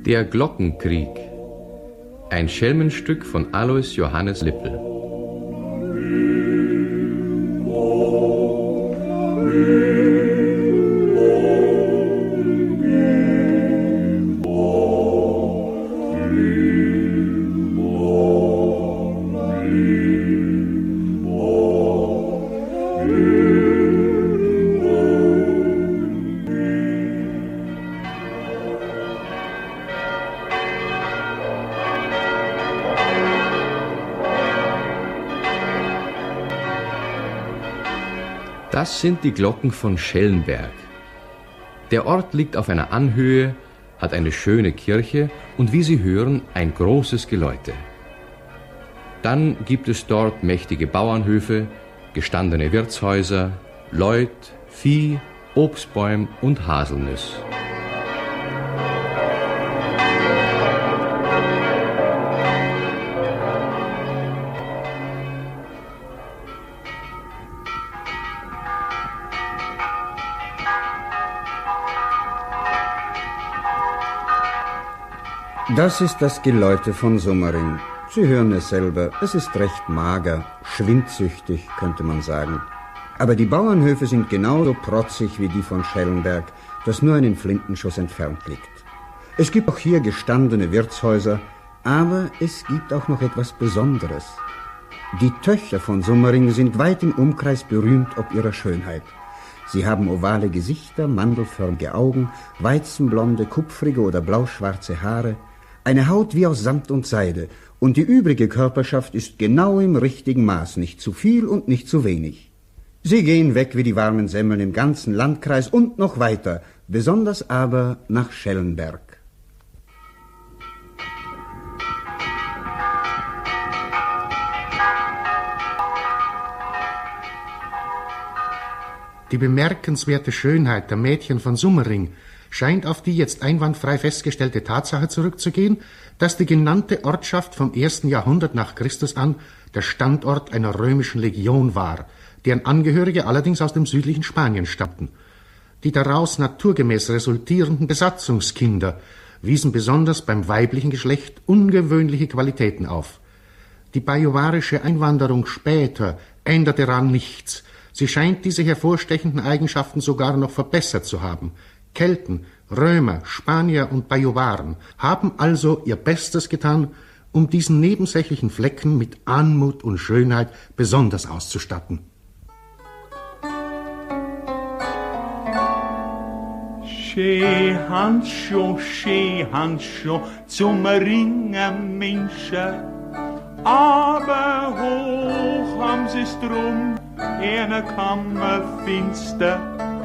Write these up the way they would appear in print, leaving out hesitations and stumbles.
Der Glockenkrieg. Ein Schelmenstück von Alois Johannes Lippel. Das sind die Glocken von Schellenberg. Der Ort liegt auf einer Anhöhe, hat eine schöne Kirche und wie Sie hören, ein großes Geläute. Dann gibt es dort mächtige Bauernhöfe, gestandene Wirtshäuser, Leut, Vieh, Obstbäum und Haselnüsse. Das ist das Geläute von Summering. Sie hören es selber, es ist recht mager, schwindsüchtig, könnte man sagen. Aber die Bauernhöfe sind genauso protzig wie die von Schellenberg, das nur einen Flintenschuss entfernt liegt. Es gibt auch hier gestandene Wirtshäuser, aber es gibt auch noch etwas Besonderes. Die Töchter von Summering sind weit im Umkreis berühmt ob ihrer Schönheit. Sie haben ovale Gesichter, mandelförmige Augen, weizenblonde, kupfrige oder blauschwarze Haare, eine Haut wie aus Samt und Seide, und die übrige Körperschaft ist genau im richtigen Maß, nicht zu viel und nicht zu wenig. Sie gehen weg wie die warmen Semmeln im ganzen Landkreis und noch weiter, besonders aber nach Schellenberg. Die bemerkenswerte Schönheit der Mädchen von Summering scheint auf die jetzt einwandfrei festgestellte Tatsache zurückzugehen, dass die genannte Ortschaft vom 1. Jahrhundert nach Christus an der Standort einer römischen Legion war, deren Angehörige allerdings aus dem südlichen Spanien stammten. Die daraus naturgemäß resultierenden Besatzungskinder wiesen besonders beim weiblichen Geschlecht ungewöhnliche Qualitäten auf. Die bajuwarische Einwanderung später änderte daran nichts. Sie scheint diese hervorstechenden Eigenschaften sogar noch verbessert zu haben. Kelten, Römer, Spanier und Bajuwaren haben also ihr Bestes getan, um diesen nebensächlichen Flecken mit Anmut und Schönheit besonders auszustatten. Schee Handschuh zum Ringen Menschen, aber hoch haben sie's drum, eine Kammer finster.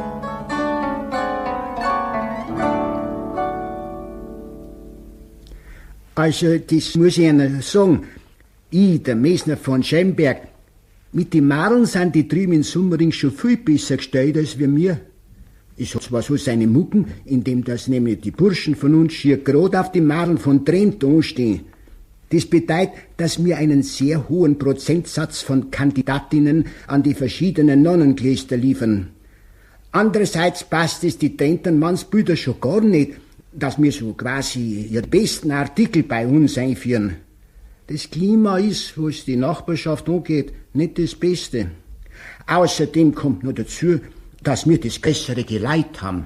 Also, das muss ich Ihnen sagen. Ich, der Mesner von Schellenberg, mit den Madeln sind die drüben in Summering schon viel besser gestellt als wir mir. Es hat zwar so seine Mucken, indem das nämlich die Burschen von uns schier gerade auf die Madeln von Trent anstehen. Das bedeutet, dass wir einen sehr hohen Prozentsatz von Kandidatinnen an die verschiedenen Nonnenklöster liefern. Andererseits passt es die Trentern Mannsbrüder schon gar nicht, dass wir so quasi ihre besten Artikel bei uns einführen. Das Klima ist, was die Nachbarschaft angeht, nicht das Beste. Außerdem kommt noch dazu, dass wir das bessere Geleit haben.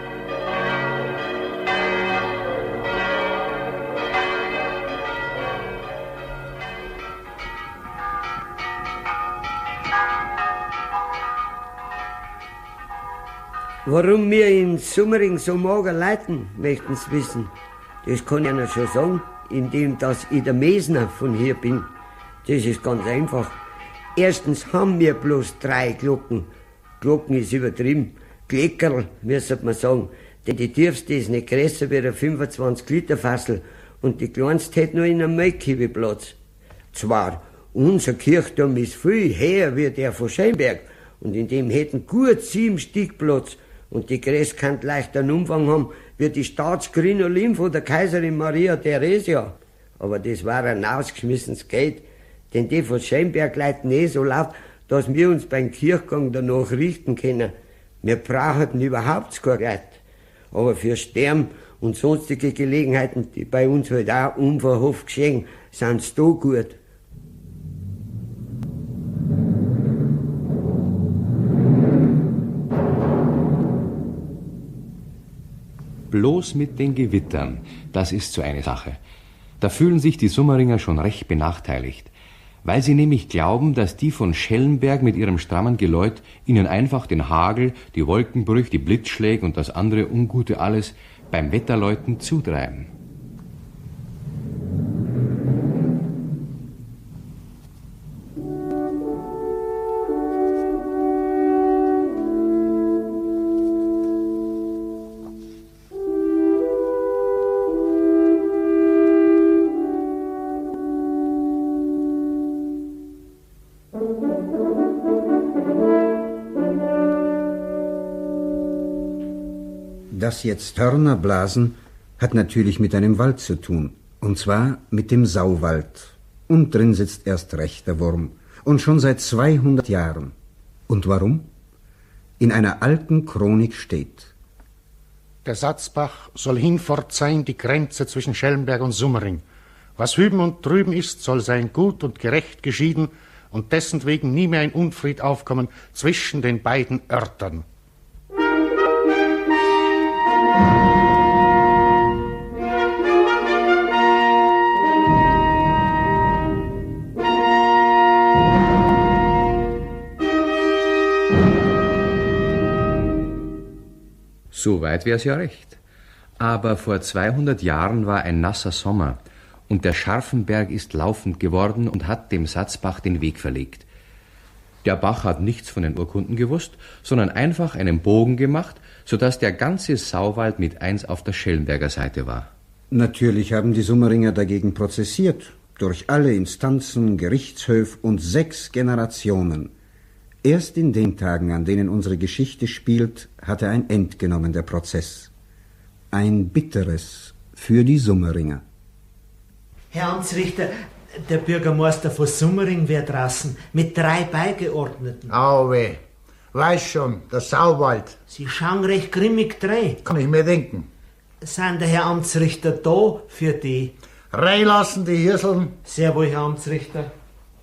Warum wir in Summering so mager leiten, möchten Sie wissen. Das kann ich Ihnen schon sagen, indem dass ich der Mesner von hier bin. Das ist ganz einfach. Erstens haben wir bloß 3 Glocken. Glocken ist übertrieben. Gleckerl, müsste man sagen. Denn die tiefste ist nicht größer wie eine 25-Liter-Fassel und die kleinste hat nur in einem Melkkiwi Platz. Zwar, unser Kirchturm ist viel höher wie der von Schellenberg und in dem hätten gut 7 Stück Platz. Und die Gräs kann leicht einen Umfang haben wie die Staatskrinoline von der Kaiserin Maria Theresia. Aber das war ein ausgeschmissenes Geld, denn die von Schellenberg leiten so laut, dass wir uns beim Kirchgang danach richten können. Wir brauchen überhaupt kein Geld. Aber für Sterben und sonstige Gelegenheiten, die bei uns halt auch unverhofft geschehen, sind's da gut. Bloß mit den Gewittern, das ist so eine Sache. Da fühlen sich die Summeringer schon recht benachteiligt, weil sie nämlich glauben, dass die von Schellenberg mit ihrem strammen Geläut ihnen einfach den Hagel, die Wolkenbrüche, die Blitzschläge und das andere Ungute alles beim Wetterläuten zutreiben. Das jetzt Hörner blasen hat natürlich mit einem Wald zu tun, und zwar mit dem Sauwald. Und drin sitzt erst recht der Wurm, und schon seit 200 Jahren. Und warum? In einer alten Chronik steht: Der Satzbach soll hinfort sein die Grenze zwischen Schellenberg und Summering. Was hüben und drüben ist, soll sein gut und gerecht geschieden und dessen wegen nie mehr ein Unfried aufkommen zwischen den beiden Örtern. Soweit wär's ja recht. Aber vor 200 Jahren war ein nasser Sommer und der Scharfenberg ist laufend geworden und hat dem Satzbach den Weg verlegt. Der Bach hat nichts von den Urkunden gewusst, sondern einfach einen Bogen gemacht, sodass der ganze Sauwald mit eins auf der Schellenberger Seite war. Natürlich haben die Summeringer dagegen prozessiert, durch alle Instanzen, Gerichtshöfe und 6 Generationen. Erst in den Tagen, an denen unsere Geschichte spielt, hatte ein End genommen, der Prozess. Ein bitteres für die Summeringer. Herr Amtsrichter, der Bürgermeister von Summering wird draußen mit 3 Beigeordneten. Auwe, weiß schon, der Sauwald. Sie schauen recht grimmig drein. Kann ich mir denken. Sind der Herr Amtsrichter da für die? Reinlassen, die Hirseln. Sehr wohl, Herr Amtsrichter.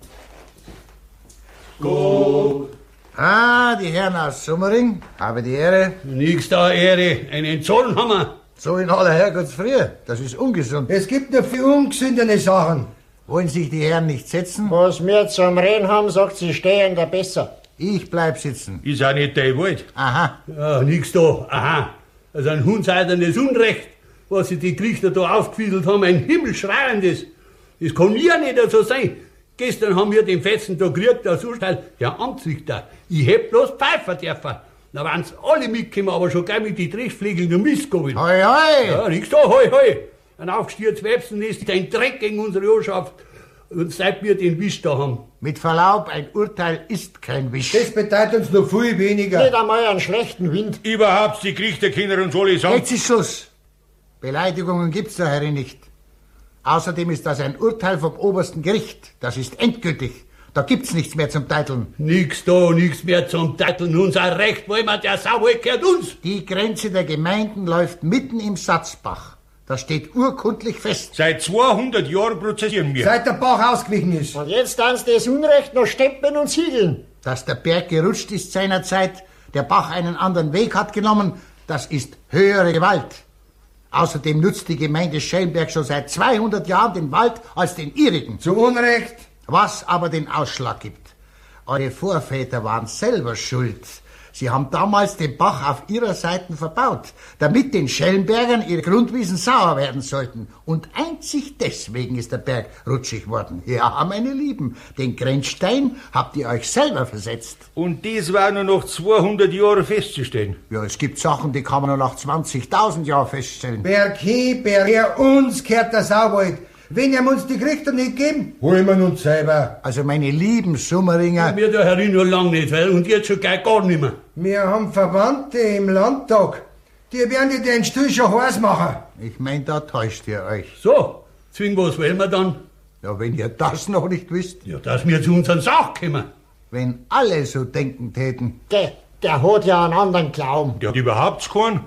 Gut. Ah, die Herren aus Summering, habe die Ehre. Nix da Ehre, einen Zoll haben wir. So in aller Herrgottsfrüh, das ist ungesund. Es gibt nur für ungesündene Sachen. Wollen sich die Herren nicht setzen? Was wir zum Reden haben, sagt sie stehen da besser. Ich bleib sitzen. Ist auch nicht dein Wald. Aha. Ja, nix da, aha. Also ein hundseidernes Unrecht, was sich die Gerichter da aufgefiedelt haben, ein himmelschreiendes. Das kann ja nicht so sein. Gestern haben wir den Fetzen da gekriegt, das Urteil, Herr Amtsrichter, ich hätt bloß pfeifen dürfen. Da waren's alle mitgekommen, aber schon gleich mit die Dreschflegeln und Mistgabeln. Hoi, hoi! Ja, nix da, hoi, hoi! Ein aufgestürztes Websen ist ein Dreck gegen unsere Ortschaft, und seit wir den Wisch da haben. Mit Verlaub, ein Urteil ist kein Wisch. Das bedeutet uns noch viel weniger. Nicht einmal einen schlechten Wind. Überhaupt, die Richterkinder und so alle sagen. Jetzt ist Schluss. Beleidigungen gibt's da, Herrin, nicht. Außerdem ist das ein Urteil vom obersten Gericht. Das ist endgültig. Da gibt's nichts mehr zum Teiteln. Nix da, nix mehr zum Teiteln. Unser Recht, wollen wir, der Sauwald gehört uns. Die Grenze der Gemeinden läuft mitten im Satzbach. Das steht urkundlich fest. Seit 200 Jahren prozessieren wir. Seit der Bach ausgewichen ist. Und jetzt dann das Unrecht noch stempeln und siegeln. Dass der Berg gerutscht ist seinerzeit, der Bach einen anderen Weg hat genommen, das ist höhere Gewalt. Außerdem nutzt die Gemeinde Schellenberg schon seit 200 Jahren den Wald als den ihrigen. Zu Unrecht. Was aber den Ausschlag gibt. Eure Vorväter waren selber schuld. Sie haben damals den Bach auf ihrer Seite verbaut, damit den Schellenbergern ihre Grundwiesen sauer werden sollten. Und einzig deswegen ist der Berg rutschig worden. Ja, meine Lieben, den Grenzstein habt ihr euch selber versetzt. Und das war nur noch 200 Jahre festzustellen. Ja, es gibt Sachen, die kann man nur nach 20.000 Jahren feststellen. Berg hin, Berg her, uns gehört der Sauwald. Wenn ihr uns die Gerichte nicht geben, holen wir uns selber. Also meine lieben Summeringer... Wir da herin noch lang nicht, weil und jetzt schon gleich gar nicht mehr. Wir haben Verwandte im Landtag. Die werden dir den Stuhl schon heiß machen. Ich mein, da täuscht ihr euch. So, zwingen was wollen wir dann? Ja, wenn ihr das noch nicht wisst. Ja, dass wir zu unseren Sach kommen. Wenn alle so denken täten. Der hat ja einen anderen Glauben. Der hat überhaupt keinen.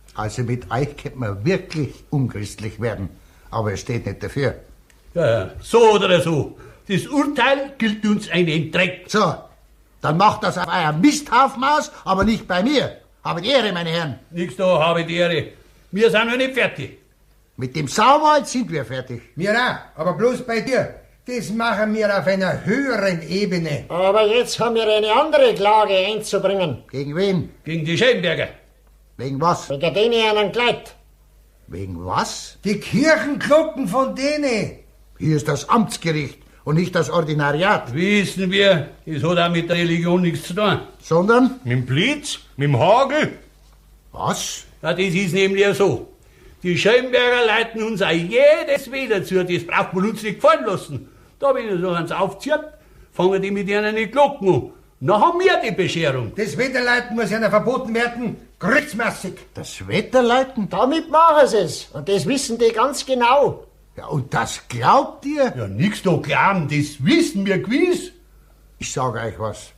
Also mit euch könnte man wirklich unchristlich werden. Aber es steht nicht dafür. Ja, so oder so. Das Urteil gilt uns einen Dreck. So, dann macht das auf euer Misthaufen aus, aber nicht bei mir. Habe die Ehre, meine Herren. Nix da, habe die Ehre. Wir sind noch nicht fertig. Mit dem Sauwald sind wir fertig. Wir auch, aber bloß bei dir. Das machen wir auf einer höheren Ebene. Aber jetzt haben wir eine andere Klage einzubringen. Gegen wen? Gegen die Schellenberger. Wegen was? Wegen denen einen Kleid. Wegen was? Die Kirchenglocken von denen. Hier ist das Amtsgericht und nicht das Ordinariat. Wissen wir, das hat auch mit der Religion nichts zu tun. Sondern? Mit dem Blitz? Mit dem Hagel? Was? Ja, das ist nämlich ja so. Die Schellenberger leiten uns auch jedes wieder zu. Das braucht man uns nicht gefallen lassen. Da, wenn er so eins aufzieht, fangen die mit ihnen die Glocken an. Dann haben wir die Bescherung. Das Wetterleiten muss ja verboten werden, kreutzmäßig. Das Wetterleiten? Damit machen sie es. Und das wissen die ganz genau. Ja, und das glaubt ihr? Ja, nix da glauben, das wissen wir gewiss. Ich sag euch was.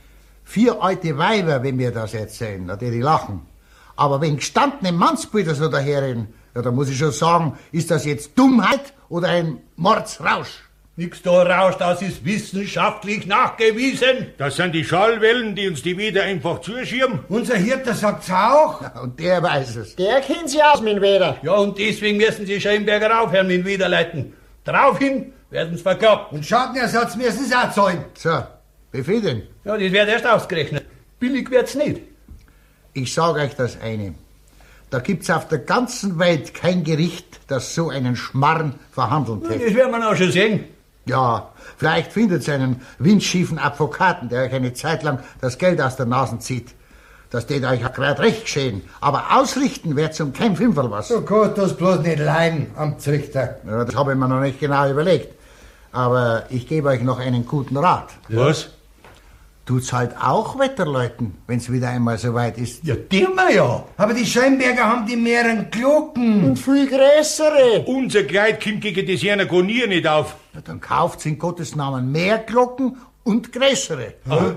4 alte Weiber, wenn wir das erzählen, na, die lachen. Aber wenn gestandene Mannsbilder so daherreden, ja, da muss ich schon sagen, ist das jetzt Dummheit oder ein Mordsrausch? Nix da rauscht, das ist wissenschaftlich nachgewiesen. Das sind die Schallwellen, die uns die wieder einfach zuschieben. Unser Hirte sagt's auch. Ja, und der weiß es. Der kennt sich aus mit dem Wetter. Ja, und deswegen müssen die Schellenberger aufhören mit dem Widerleiten. Daraufhin werden sie verklagt. Und Schadenersatz müssen sie auch zahlen. So, wie viel denn? Ja, das wird erst ausgerechnet. Billig wird's nicht. Ich sage euch das eine. Da gibt's auf der ganzen Welt kein Gericht, das so einen Schmarrn verhandeln Ja, hätte. das werden wir auch schon sehen. Ja, vielleicht findet ihr einen windschiefen Advokaten, der euch eine Zeit lang das Geld aus der Nase zieht. Das tät euch auch grad recht geschehen. Aber ausrichten wird's um kein Fünferl was. So gut, das bloß nicht leiden, Amtsrichter. Ja, das habe ich mir noch nicht genau überlegt. Aber ich gebe euch noch einen guten Rat. Was? Tut's halt auch Wetterleuten, wenn's wieder einmal so weit ist. Ja, die wir ja. Aber die Schellenberger haben die mehreren Glocken. Und viel größere. Unser Kleid kommt gegen das jener Gonier nicht auf. Ja, dann kauft's in Gottes Namen mehr Glocken und größere.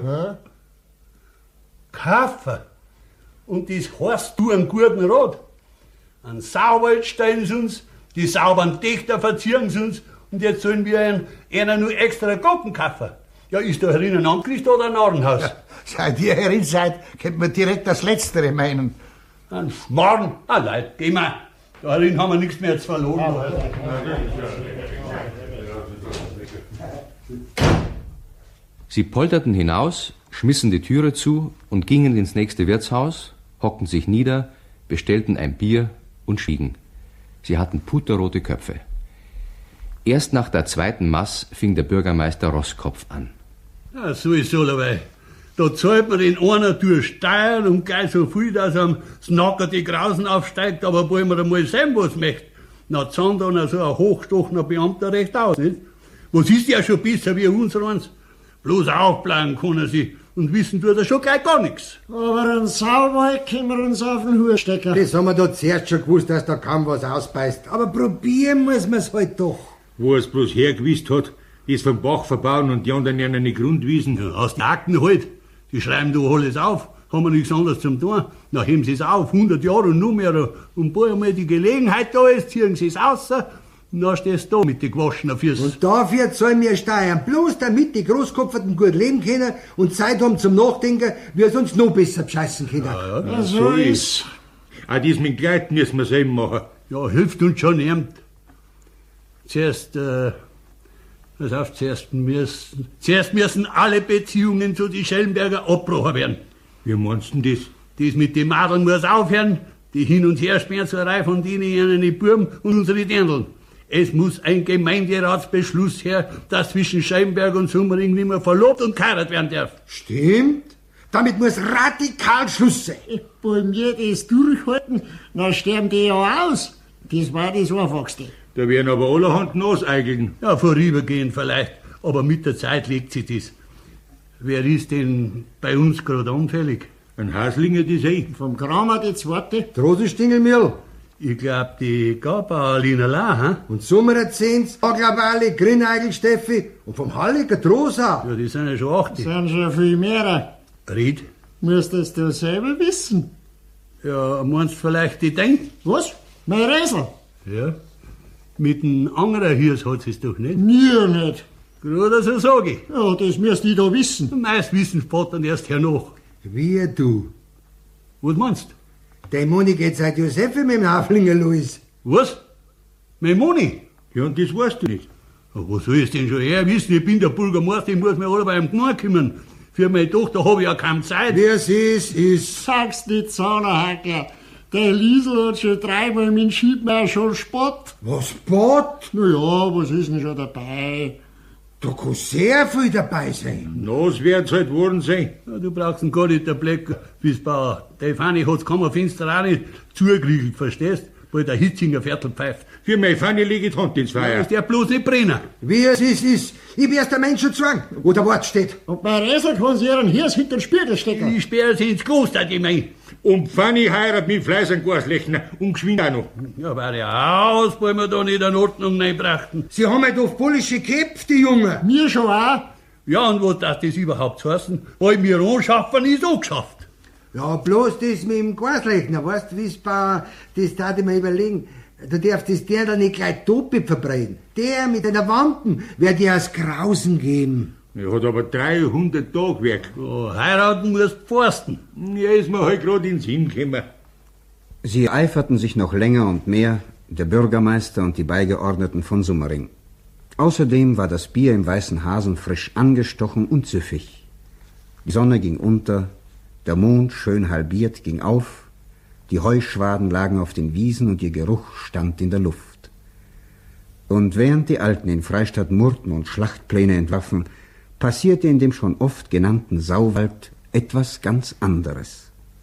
Kaufen. Und das heißt, du einen guten Rat. Einen Sauwald stellen sie uns, die sauberen Dächter verzieren sie uns und jetzt sollen wir einer nur extra Glocken kaufen. Ja, ist da herin ein Amtgericht oder ein Narrenhaus? Ja, seit ihr herin seid, könnt man direkt das Letztere meinen. Ein Schmarrn. Ah, Leute, geh mal. Da herin haben wir nichts mehr zu verloren. Sie polterten hinaus, schmissen die Türe zu und gingen ins nächste Wirtshaus, hockten sich nieder, bestellten ein Bier und schwiegen. Sie hatten puterrote Köpfe. Erst nach der zweiten Maß fing der Bürgermeister Rosskopf an. Ja, so ist es dabei. Da zahlt man den einer durch Steuern und gleich so viel, dass am Snacker die Grausen aufsteigt, aber wollen wir einmal sehen, was möchte. Na, zahlt dann so ein hochstochender Beamter recht aus, nicht? Was ist ja schon besser wie unsereins? Bloß aufbleiben können sie und wissen tut er schon gleich gar nichts. Aber einen Sauwald können wir uns auf den Hut stecken. Das haben wir da zuerst schon gewusst, dass da kaum was ausbeißt. Aber probieren muss man's halt doch. Wo er's bloß hergewusst hat, ist vom Bach verbauen und die anderen in eine Grundwiesen. Ja, aus den Akten halt. Die schreiben da alles auf. Haben wir nichts anderes zum tun. Dann heben sie es auf, 100 Jahre und nur mehr. Und bald einmal die Gelegenheit da ist, ziehen sie es raus. Und dann stehst du da mit den gewaschenen Füßen. Und dafür zahlen wir Steuern. Bloß damit die Großkopferten gut leben können und Zeit haben zum Nachdenken, wie es uns noch besser bescheißen können. Ja, so ist. Auch das mit Kleid müssen wir selber machen. Ja, hilft uns schon niemand. Zuerst müssen alle Beziehungen zu den Schellenberger abgebrochen werden. Wie meinst du denn das? Das mit den Madeln muss aufhören. Die hin und her Sperrzerei von denen ihnen Buben und unsere Dirndln. Es muss ein Gemeinderatsbeschluss her, dass zwischen Schellenberg und Summering nicht mehr verlobt und geheiratet werden darf. Stimmt. Damit muss radikal Schluss sein. Wollen wir das durchhalten, dann sterben die ja aus. Das war das Einfachste. Da werden aber allerhand Naseigeln. Ja, vorübergehend vielleicht, aber mit der Zeit legt sich das. Wer ist denn bei uns gerade anfällig? Ein Haslinger, das Vom Kramer die zweite. Drosenstingelmühl. Ich glaub, die Gabauerliner La, hm? Und Sommererzehns, Aglabali, Grineigel, Steffi und vom Halliger Drosa. Ja, die sind ja schon 80. Das sind schon viel mehr. Ried? Müsstest du selber wissen. Ja, meinst du vielleicht die Denk? Was? Mein Räsel? Ja. Mit dem anderen Hirs hat sie es doch nicht. Mir nicht. Gerade so sag ich. Ja, das müsst ich da wissen. Meist wissen spart dann erst hernach. Wie du? Was meinst du? Der Moni geht seit Josefe mit dem Haflinger los. Was? Mein Moni? Ja, und das weißt du nicht. Ja, was soll ich denn schon eher wissen? Ich bin der Bürgermeister, ich muss mich alle beim Gmor kümmern. Für meine Tochter habe ich ja kaum Zeit. Wer's ist. Sag's nicht, Zahnerhackler. Der Liesel hat schon dreimal mit dem Schiedmeier schon Spott. Was, Spott? Na ja, was ist denn schon dabei? Da kann sehr viel dabei sein. Das wird's halt worden sein. Ja, du brauchst ihn gar nicht der Bleck, Wiesbauer. Der Fanny hat's Kammerfenster auch nicht zugeriegelt, verstehst? Weil der Hitzinger Viertel pfeift. Für meine Fanny lege ich die Hand ins Ja, Feuer. ist der bloß nicht brennen. Wie es ist. Ich wär's der Mensch schon zwang, wo der Wort steht. Und bei Räsel kann sie ihren Hirs hinter den Spiegel stecken. Ich sperre sie ins Kloster, die mein. Und Fanny heiratet mit Fleiß an Gaslechner und geschwind auch noch. Ja, war ja aus, weil wir da nicht in Ordnung reinbrachten. Sie haben halt auf Bullische gekämpft, die Junge. Mir schon auch. Ja, und was das überhaupt heißen? Weil wir anschaffen, ist auch geschafft. Ja, bloß das mit dem Gaslechner, weißt du, Wiesbauer, das darf ich mir überlegen. Du darfst das der da nicht gleich doppelt verbreiten. Der mit einer Wanden wird dir aus Grausen geben. Er hat aber 300 Tage Werk. Ja, heiraten musst du forsten. Ja, ist mir halt grad in den Sinn gekommen. Sie eiferten sich noch länger und mehr, der Bürgermeister und die Beigeordneten von Summering. Außerdem war das Bier im Weißen Hasen frisch angestochen und süffig. Die Sonne ging unter, der Mond, schön halbiert, ging auf, die Heuschwaden lagen auf den Wiesen und ihr Geruch stand in der Luft. Und während die Alten in Freistadt murrten und Schlachtpläne entwarfen, passierte in dem schon oft genannten Sauwald etwas ganz anderes.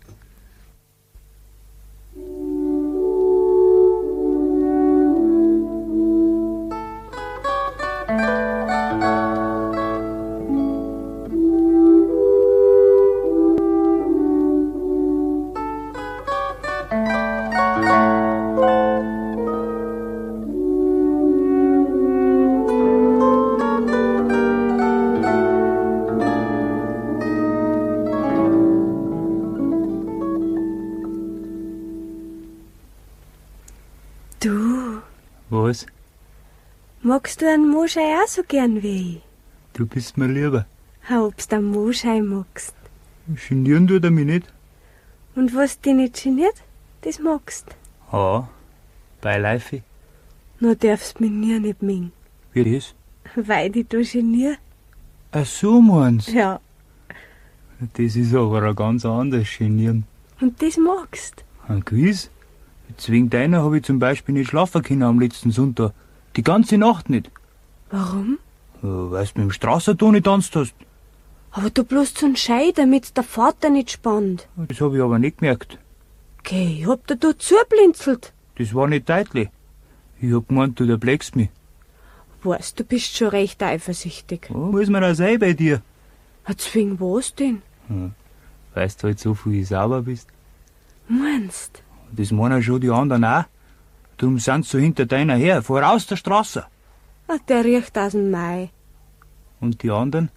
Was? Magst du einen Moschei auch so gern wie ich? Du bist mir lieber. Ob's den Moschei magst. Genieren tut er mich nicht. Und was dich nicht geniert, das magst. Ja, beiläufig. Nur darfst mich nie nicht mengen. Wie das? Weil ich da genier. Ach so, meinst du? Ja. Das ist aber ein ganz anderes Genieren. Und das magst. Ein Quiz? Wegen deiner habe ich zum Beispiel nicht schlafen können am letzten Sonntag. Die ganze Nacht nicht. Warum? Weil du mit dem Straßenton nicht tanzt hast. Aber du bloß zum Schei, damit der Vater nicht spannt. Das habe ich aber nicht gemerkt. Geh, ich hab dir da zublinzelt. Das war nicht deutlich. Ich hab gemeint, du bleckst mich. Weißt, du bist schon recht eifersüchtig. Oh, muss man auch sein bei dir. Zwing was denn? Weißt du halt so viel sauber bist. Meinst? Das meinen schon die anderen auch. Drum sind sie so hinter deiner her, voraus der Straße. Der riecht aus dem Mai. Und die anderen?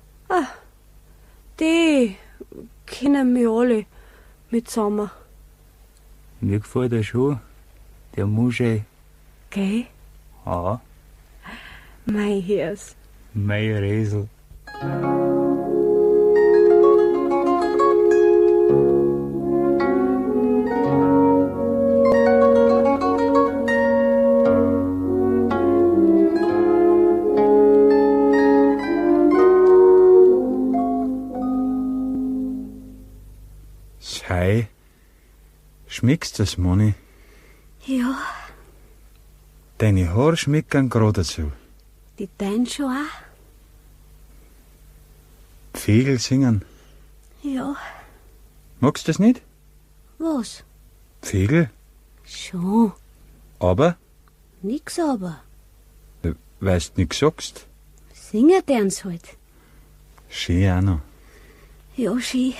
Die kennen mich alle mit Sommer. Mir gefällt er schon, der Moschei. Gell? Ja, Mein Hirs. mein Räsel. Sei, schmeckst das, Moni? Ja, Deine Haare schmecken gerade so. die dein schon auch? Vögel singen. Ja. Magst du das nicht? Was? Vögel? Schon. Aber, Nix aber. weißt nix sagst. Singen dern's halt. Schön auch noch. Ja, schön.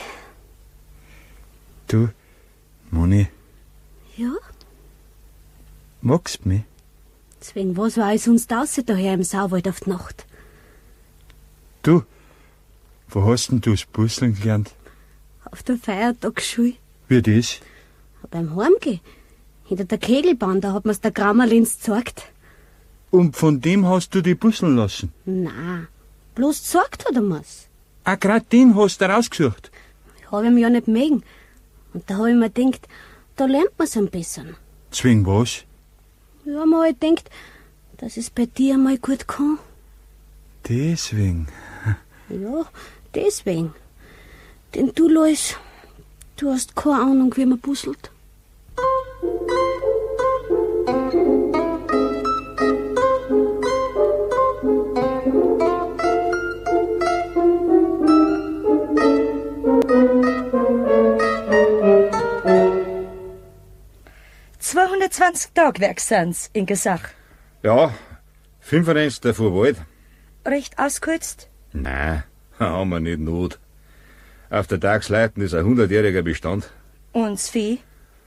Du, Moni, Ja? magst mich? Deswegen, was war ich sonst außer daher im Sauwald auf die Nacht? Du, wo hast denn du das Puzzeln gelernt? Auf der Feiertagsschule. Wie das? Beim Heimgehen. Hinter der Kegelbahn, da hat mir's der Grammerlins gezeigt. Und von dem hast du die busseln lassen? Na, bloß gezeigt hat er mir's. Ah, grad den hast du rausgesucht? Hab ich ihm ja nicht mögen. Und da hab ich mir gedacht, da lernt man's am besseren. Zwing was? Ja, mal halt gedacht, dass es bei dir einmal gut kann. Deswegen. Ja, deswegen. Denn du, Lois, du hast keine Ahnung, wie man busselt. Tagwerk sind's in Gesach. Ja, 95 davon Wald. Recht ausgekürzt? Nein, haben wir nicht Not. Auf der Tagsleiten ist ein 100-jähriger Bestand. Und das Vieh?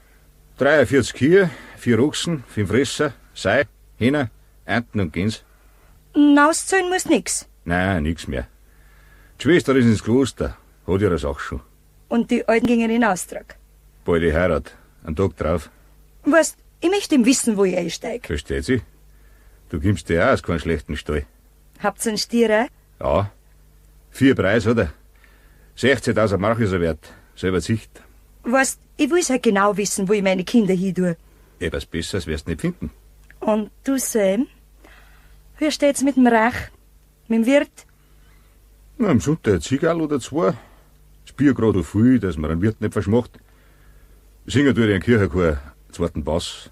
43 Kühe, 4 Ochsen, 5 Risser, Sei, Hähner, Enten und Gänse. Auszahlen muss nix. Nein, nix mehr. Die Schwester ist ins Kloster, hat ihre Sache schon. Und die Alten gingen in Austrag. Bald die Heirat, einen Tag drauf. Weißt, ich möchte ihm wissen, wo ich einsteig. Versteht sie? Du gibst dir auch aus keinen schlechten Stall. Habt's einen Stier? Ja. 4 Preis hat er. 16.000 Mark ist er wert. Selber Sicht. Weißt, ich will's halt genau wissen, wo ich meine Kinder hin tue. Etwas Besseres wirst du nicht finden. Und du, Sam? Wie steht's mit dem Rach? Mit dem Wirt? Na, am Sonntag ein Ziegerl oder 2. Das Bier gerade auf viel, dass man einen Wirt nicht verschmacht. Singen tue ich einen Kirchenchor, zweiten Bass.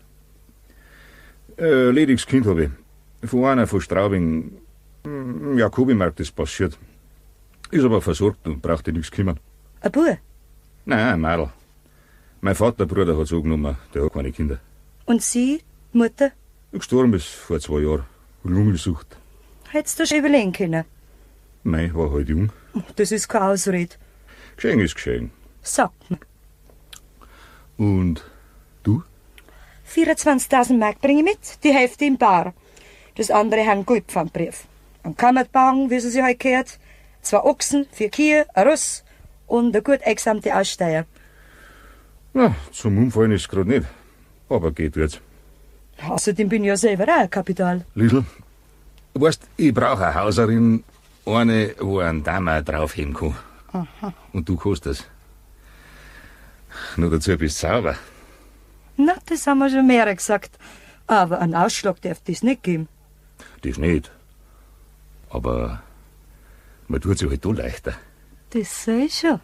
Lediges Kind habe ich. Von einer von Straubing. Jakobimarkt ist passiert. Ist aber versorgt und brauchte nichts kümmern. Ein Bub? Nein, ein Mädel. Mein Vaterbruder hat's angenommen, der hat keine Kinder. Und sie, die Mutter? Gestorben ist vor 2 Jahren. Lungensucht. Hättest du schon überlegen können? Mei, war halt jung. Das ist keine Ausrede. Geschehen ist geschehen. Sagt mir. Und du? 24.000 Mark bringe ich mit, die Hälfte im Bar. Das andere haben Goldpfandbrief. Ein Kammertwagen, wie sie heute gehört, 2 Ochsen, 4 Kühe, ein Ross und eine gut eingesamte Aussteuer. Na, zum Umfallen ist es gerade nicht. Aber geht wird's. Außerdem bin ich ja selber auch ein Kapital. Lidl, weißt, ich brauche eine Hauserin, eine, wo ein Damer draufheben kann. Aha. Und du kannst das. Nur dazu bist du sauber. Na, das haben wir schon mehr gesagt. Aber einen Ausschlag darf das nicht geben. Das nicht. Aber man tut sich halt da leichter. Das sei ich schon.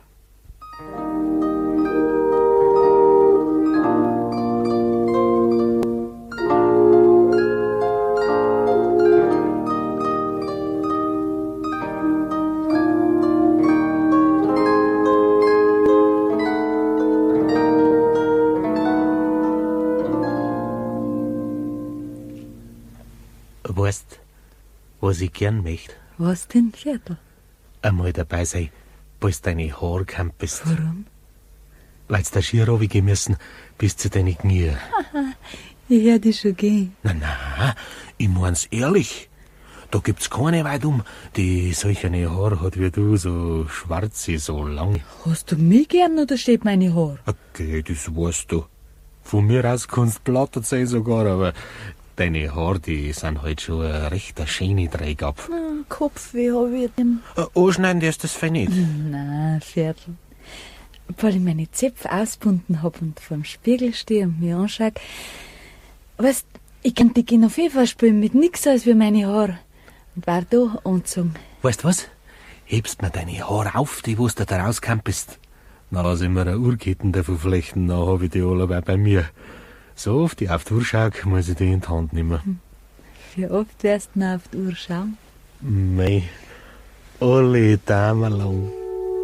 Weißt, was ich gern möchte? Was denn, Viertel? Einmal dabei sein, bis deine Haare kämmt bist. Warum? Weil's der Ski runtergehen müssen, bis zu deine Knie. Ich hör dich schon gehen. Na, ich mein's ehrlich. Da gibt's keine weit die solche Haare hat wie du, so schwarze, so lang. Hast du mich gern oder steht meine Haare? Okay, das weißt du. Von mir aus kannst plattert sein sogar, aber deine Haare, die sind halt schon ein rechter schöne Dreigab. Kopfweh hab ich dem. Anschneiden darfst du das fein nicht. Nein, Viertel. Weil ich meine Zöpfe ausbunden hab und vorm Spiegel stehe und mir anschaue. Weißt, ich kann die Genoveva spielen mit nix als wie meine Haare. Und war da angezogen. Weißt was? Hebst mir deine Haare auf, die wo du da rauskämpfst. Dann lass ich mir eine Uhrketten davon flechten, dann hab ich die alle bei mir. So oft ich auf die Uhr schau, muss ich die in die Hand nehmen. Wie oft wirst du noch auf die Uhr schauen? Mei, alle Damen lang.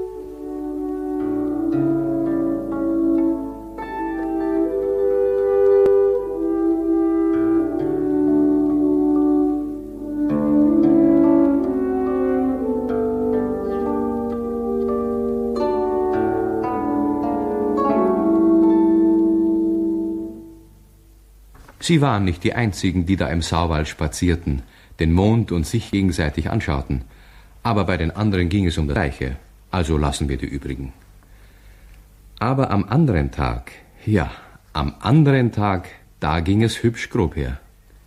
Sie waren nicht die einzigen, die da im Sauwald spazierten, den Mond und sich gegenseitig anschauten. Aber bei den anderen ging es um das Gleiche, also lassen wir die übrigen. Aber am anderen Tag, ja, Am anderen Tag, da ging es hübsch grob her.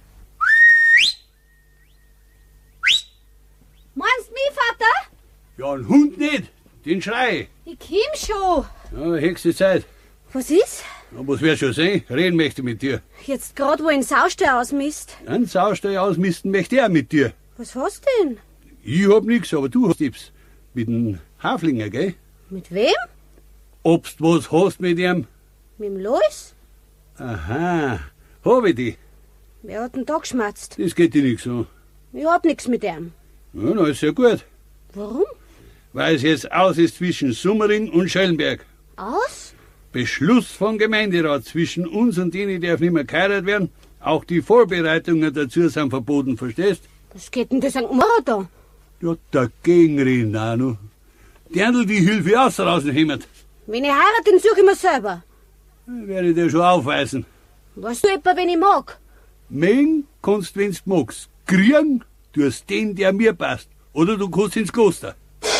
Meinst mich, Vater? Ja, ein Hund nicht, den Schrei. Ich komm schon. Ja, höchste Zeit. Was ist? Ja, was wird schon sein? Reden möchte mit dir. Jetzt grad, wo ein Saustall ausmisst. Einen Saustall ausmisten möchte ich auch mit dir. Was hast du denn? Ich hab nix, aber du hast Tipps. Mit dem Haflinger, gell? Mit wem? Obst was hast mit ihm? Mit dem Lois? Aha, hab ich die. Wer hat denn da geschmatzt? Das geht dir nix an. Ich hab nix mit ihm. Ja, na, ist ja gut. Warum? Weil es jetzt aus ist zwischen Summering und Schellenberg. Aus? Beschluss vom Gemeinderat zwischen uns und denen darf nicht mehr geheiratet werden. Auch die Vorbereitungen dazu sind verboten, verstehst? Was geht denn das an Mara da? Ja, dagegen reden auch noch. Dirndl die Hilfe aus raushämmert. Wenn ich heirate, dann suche ich mir selber. Werde ich dir schon aufweisen. Weißt du etwa, wen ich mag? Mengen kannst, wenn's magst. Kriegen tust den, der mir passt. Oder du kannst ins Kloster.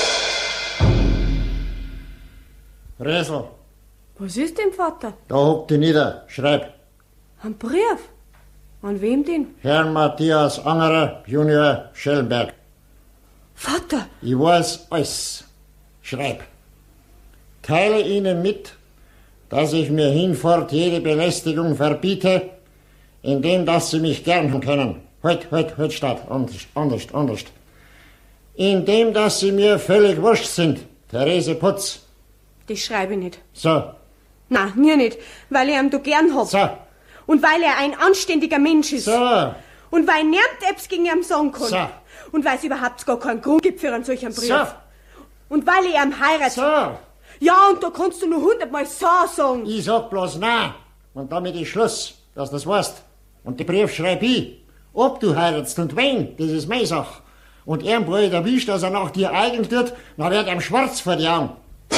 Resel, Was ist denn, Vater? da hock dich nieder, schreib. Ein Brief? An wem denn? Herrn Matthias Angerer, Junior, Schellenberg. Vater! Ich weiß alles. Schreib. Teile Ihnen mit, dass ich mir hinfort jede Belästigung verbiete, indem dass Sie mich gern haben können. Halt, statt. Anders. Indem dass Sie mir völlig wurscht sind. Therese Putz. Das schreibe ich nicht. So. Na, mir nicht, weil ich ihn da gern hab. So. Und weil er ein anständiger Mensch ist. So. Und weil niemand etwas gegen ihn sagen kann. So. Und weil es überhaupt gar keinen Grund gibt für einen solchen Brief. So. Und weil ich ihn heirate. So. Ja, und da kannst du nur 100-mal so sagen. Ich sag bloß nein. Und damit ist Schluss, dass du das weißt. Und den Brief schreib ich. Ob du heiratst und wen, das ist meine Sache. Und er bald erwischt, dass er nach dir eigen tut, dann wird ihm schwarz vor die Augen.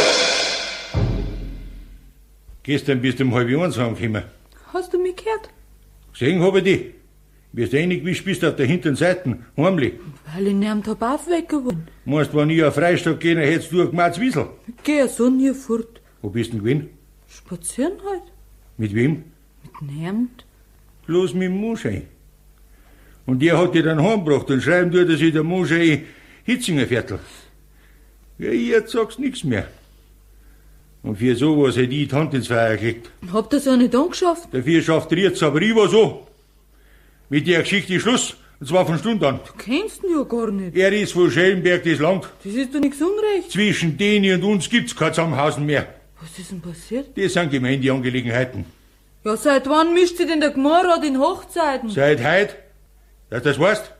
Gestern bist du um 12:30 heimgekommen. Hast du mich gehört? Gesehen habe ich dich. Wie du reingewischt bist auf der hinteren Seite, heimlich. Weil ich niemand hab aufwecken wollen. Meinst, wenn ich auf Freistadt gehe, dann hättest du ein gemeintes Wiesel. Ich geh ja so nie fort. Wo bist du denn gewesen? Spazieren halt. Mit wem? Mit niemand. Bloß mit dem Moschein. Und der hat dich dann heimgebracht und schreiben tut, dass ich der Moschein Hitzinger Viertel. Ja, jetzt sagst nix mehr. Und für sowas hätte ich die Hand ins Feuer gelegt. Hab das ja nicht angeschafft. Dafür schafft er jetzt, aber ich war so. Mit der Geschichte ist Schluss. Und zwar von Stund an. Du kennst ihn ja gar nicht. Er ist von Schellenberg das Land. Das ist doch nichts Unrecht. Zwischen denen und uns gibt's kein Zusammenhausen mehr. Was ist denn passiert? Das sind Gemeindeangelegenheiten. Ja, seit wann mischt sich denn der Gemeinderat in Hochzeiten? Seit heut? Dass das weißt?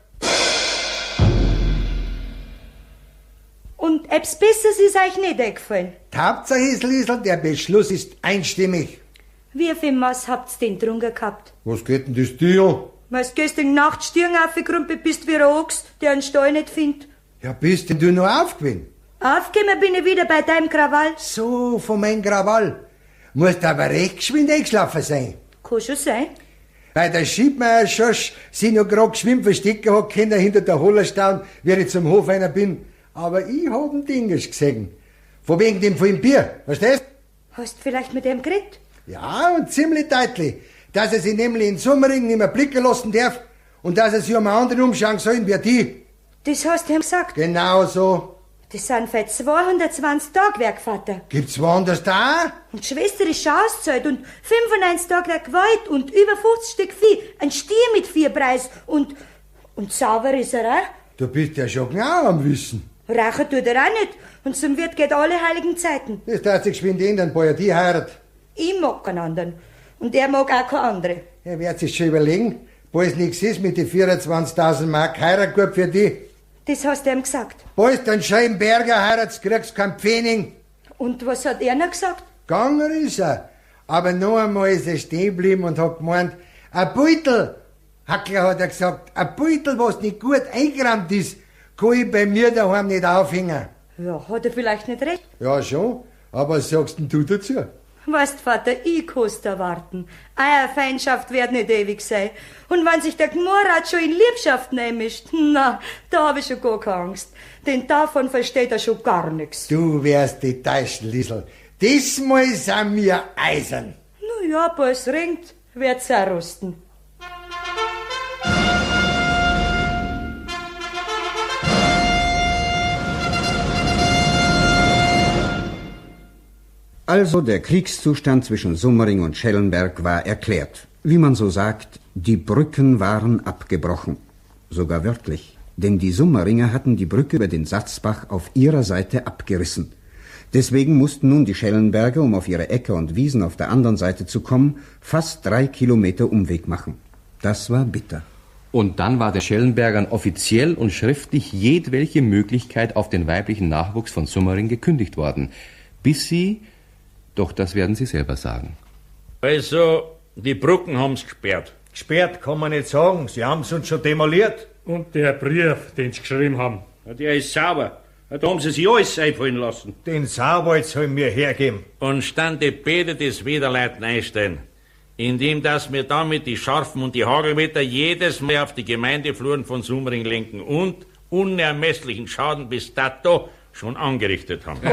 Und etwas Besseres ist euch nicht eingefallen. Die Hauptsache ist, Liesl, der Beschluss ist einstimmig. Wie viel Maß habt's denn drunter gehabt? Was geht denn das dir an? Weil du gestern Nacht Stirn aufgekrumpelt bist wie ein Ochs, der einen Stall nicht findet. Ja, bist denn du noch aufgewinnen? Aufgekommen bin ich wieder bei deinem Krawall. So, von meinem Krawall. Musst aber recht geschwind eingeschlafen sein. Kann schon sein. Bei der Schiebmeier Schosch sind ja grad geschwind verstecken hat können hinter der Hollerstaun, wie ich zum Hof einer bin. Aber ich hab ein Dinges gesehen. Von wegen dem vollen Bier, verstehst? Hast vielleicht mit dem geredet? Ja, und ziemlich deutlich. Dass er sich nämlich in Summering nicht mehr blicken lassen darf und dass er sich um einen anderen umschauen soll wie die. Das hast du ihm gesagt? Genau so. Das sind für 220 Tage Werk, Vater. Gibt's woanders da? Und die Schwester ist schon auszahlt und 95 Tage Werk Wald und über 50 Stück Vieh. Ein Stier mit 4 Preis und sauber ist er auch. Du bist ja schon genau am Wissen. Rauchen tut er auch nicht. Und zum Wirt geht alle heiligen Zeiten. Das darf sich geschwind ändern, bei die heiratet. Ich mag keinen anderen. Und er mag auch keinen anderen. Er wird sich schon überlegen, bald nichts ist mit den 24.000 Mark Heirat gut für die. Das hast du ihm gesagt. Bald einen Scheibenberger heiratst, kriegst kein Pfennig. Und was hat er noch gesagt? Ganger ist er. Aber noch einmal ist er stehen geblieben und hat gemeint, ein Beutel, Hackler hat er gesagt, ein Beutel, was nicht gut eingerammt ist, kann ich bei mir daheim nicht aufhängen. Ja, hat er vielleicht nicht recht? Ja, schon. Aber was sagst denn du dazu? Weißt, Vater, ich kann's erwarten. Eine Feindschaft wird nicht ewig sein. Und wenn sich der Gmorrat schon in Liebschaft mischt, na, da hab ich schon gar keine Angst. Denn davon versteht er schon gar nichts. Du wärst die Teischl, Liesl. Diesmal sind wir eisern. Na Ja, bald ringt, wird's auch rosten. Also der Kriegszustand zwischen Summering und Schellenberg war erklärt. Wie man so sagt, die Brücken waren abgebrochen. Sogar wörtlich. Denn die Summeringer hatten die Brücke über den Satzbach auf ihrer Seite abgerissen. Deswegen mussten nun die Schellenberger, um auf ihre Äcker und Wiesen auf der anderen Seite zu kommen, fast 3 Kilometer Umweg machen. Das war bitter. Und dann war den Schellenbergern offiziell und schriftlich jedwelche Möglichkeit auf den weiblichen Nachwuchs von Summering gekündigt worden. Bis sie, doch das werden sie selber sagen. Also, die Brücken haben's gesperrt. Gesperrt kann man nicht sagen, sie haben's uns schon demoliert. Und der Brief, den sie geschrieben haben. Ja, der ist sauber. Ja, da haben sie sich alles einfallen lassen. Den Sauwald sollen wir hergeben. Und stande Bede des Wederleuten einstellen, indem dass wir damit die Scharfen und die Hagelwetter jedes Mal auf die Gemeindefluren von Summering lenken und unermesslichen Schaden bis dato schon angerichtet haben.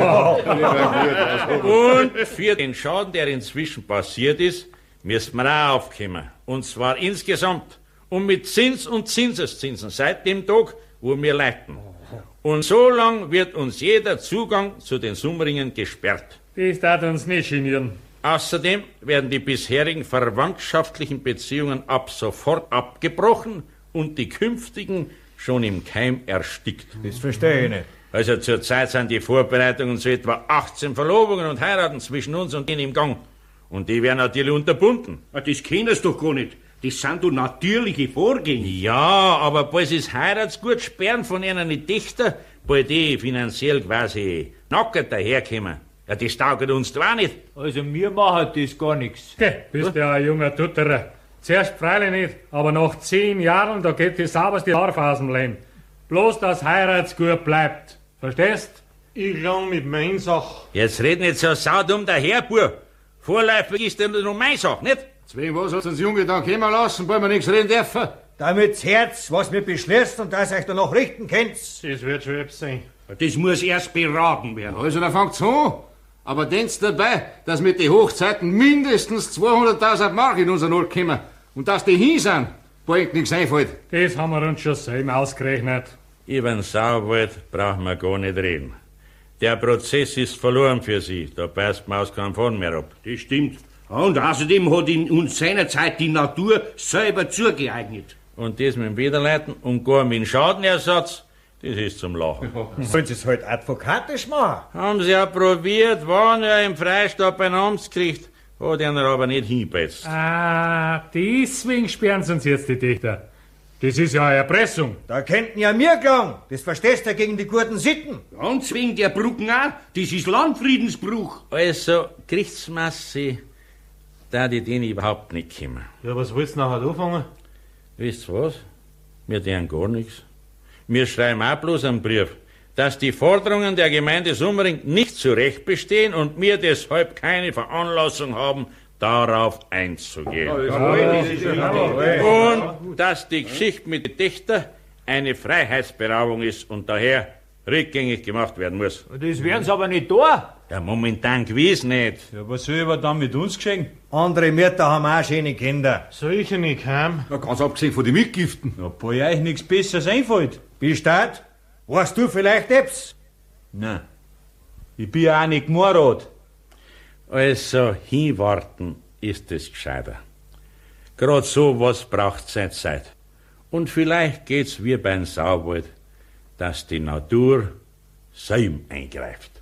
Und für den Schaden, der inzwischen passiert ist, müssen wir auch aufkommen. Und zwar insgesamt und mit Zins und Zinseszinsen seit dem Tag, wo wir leiten. Und so lang wird uns jeder Zugang zu den Summeringern gesperrt. Das darf uns nicht genieren. Außerdem werden die bisherigen verwandtschaftlichen Beziehungen ab sofort abgebrochen und die künftigen schon im Keim erstickt. Das verstehe ich nicht. Also zurzeit sind die Vorbereitungen zu etwa 18 Verlobungen und Heiraten zwischen uns und denen im Gang. Und die werden natürlich unterbunden. Das kennen sie doch gar nicht. Das sind doch natürliche Vorgänge. Ja, aber bald ist Heiratsgut sperren von einer Töchter, bald die finanziell quasi nackert daherkommen. Ja, das taugt uns doch auch nicht. Also mir macht das gar nichts. Bist ja ein junger Tutterer. Zuerst freilich nicht, aber nach 10 Jahren, da geht die sauberste Haarf aus dem Leben. Bloß das Heiratsgut bleibt. Verstehst? Ich lang mit meiner Sache. Jetzt red nicht so saudumm daher, Bub. Vorläufig ist denn nur meine Sache, nicht? Deswegen, was hat uns Junge dann kommen lassen, weil wir nichts reden dürfen? Damit's Herz, was wir beschließt und dass euch danach richten könnt. Das wird schon etwas sein. Das muss erst beraten werden. Also, dann fangt's an. Aber denkt dabei, dass mit den Hochzeiten mindestens 200.000 Mark in unseren Ort kommen. Und dass die hin sind, bald nichts einfällt. Das haben wir uns schon selber ausgerechnet. Über den Sauwald brauchen wir gar nicht reden. Der Prozess ist verloren für Sie. Da beißt man aus keinem Faden mehr ab. Das stimmt. Und außerdem hat in uns seinerzeit die Natur selber zugeeignet. Und das mit dem Wiederleiten und gar mit dem Schadenersatz, das ist zum Lachen. Sollen Sie es halt advokatisch machen? Haben Sie ja probiert, waren ja im Freistaat beim Amtsgericht, hat einer aber nicht hinbeißt. Ah, deswegen sperren Sie uns jetzt die Töchter. Das ist ja eine Erpressung. Da könnten ja mir klagen. Das verstehst du gegen die guten Sitten. Und wegen der Brücken auch. Das ist Landfriedensbruch. Also, Gerichtsmasse, da die denen überhaupt nicht kommen. Ja, was willst du nachher anfangen? Wisst ihr was? Wir tun gar nichts. Wir schreiben auch bloß einen Brief, dass die Forderungen der Gemeinde Summering nicht zu Recht bestehen und wir deshalb keine Veranlassung haben, darauf einzugehen. Und dass die Geschichte mit den Töchtern eine Freiheitsberaubung ist und daher rückgängig gemacht werden muss. Das werden sie aber nicht da. Ja, momentan gewiss nicht. Ja, was soll aber dann mit uns geschehen? Andere Mütter haben auch schöne Kinder. Solche nicht haben. Ja, ganz abgesehen von den Mitgiften. Ja, bei euch nichts Besseres einfällt. Bist du das? Weißt du vielleicht etwas? Nein. Ich bin ja auch nicht gemordet. Also, hinwarten ist es gescheiter. Gerade so was braucht seine Zeit. Und vielleicht geht's wie beim Sauwald, dass die Natur selber eingreift.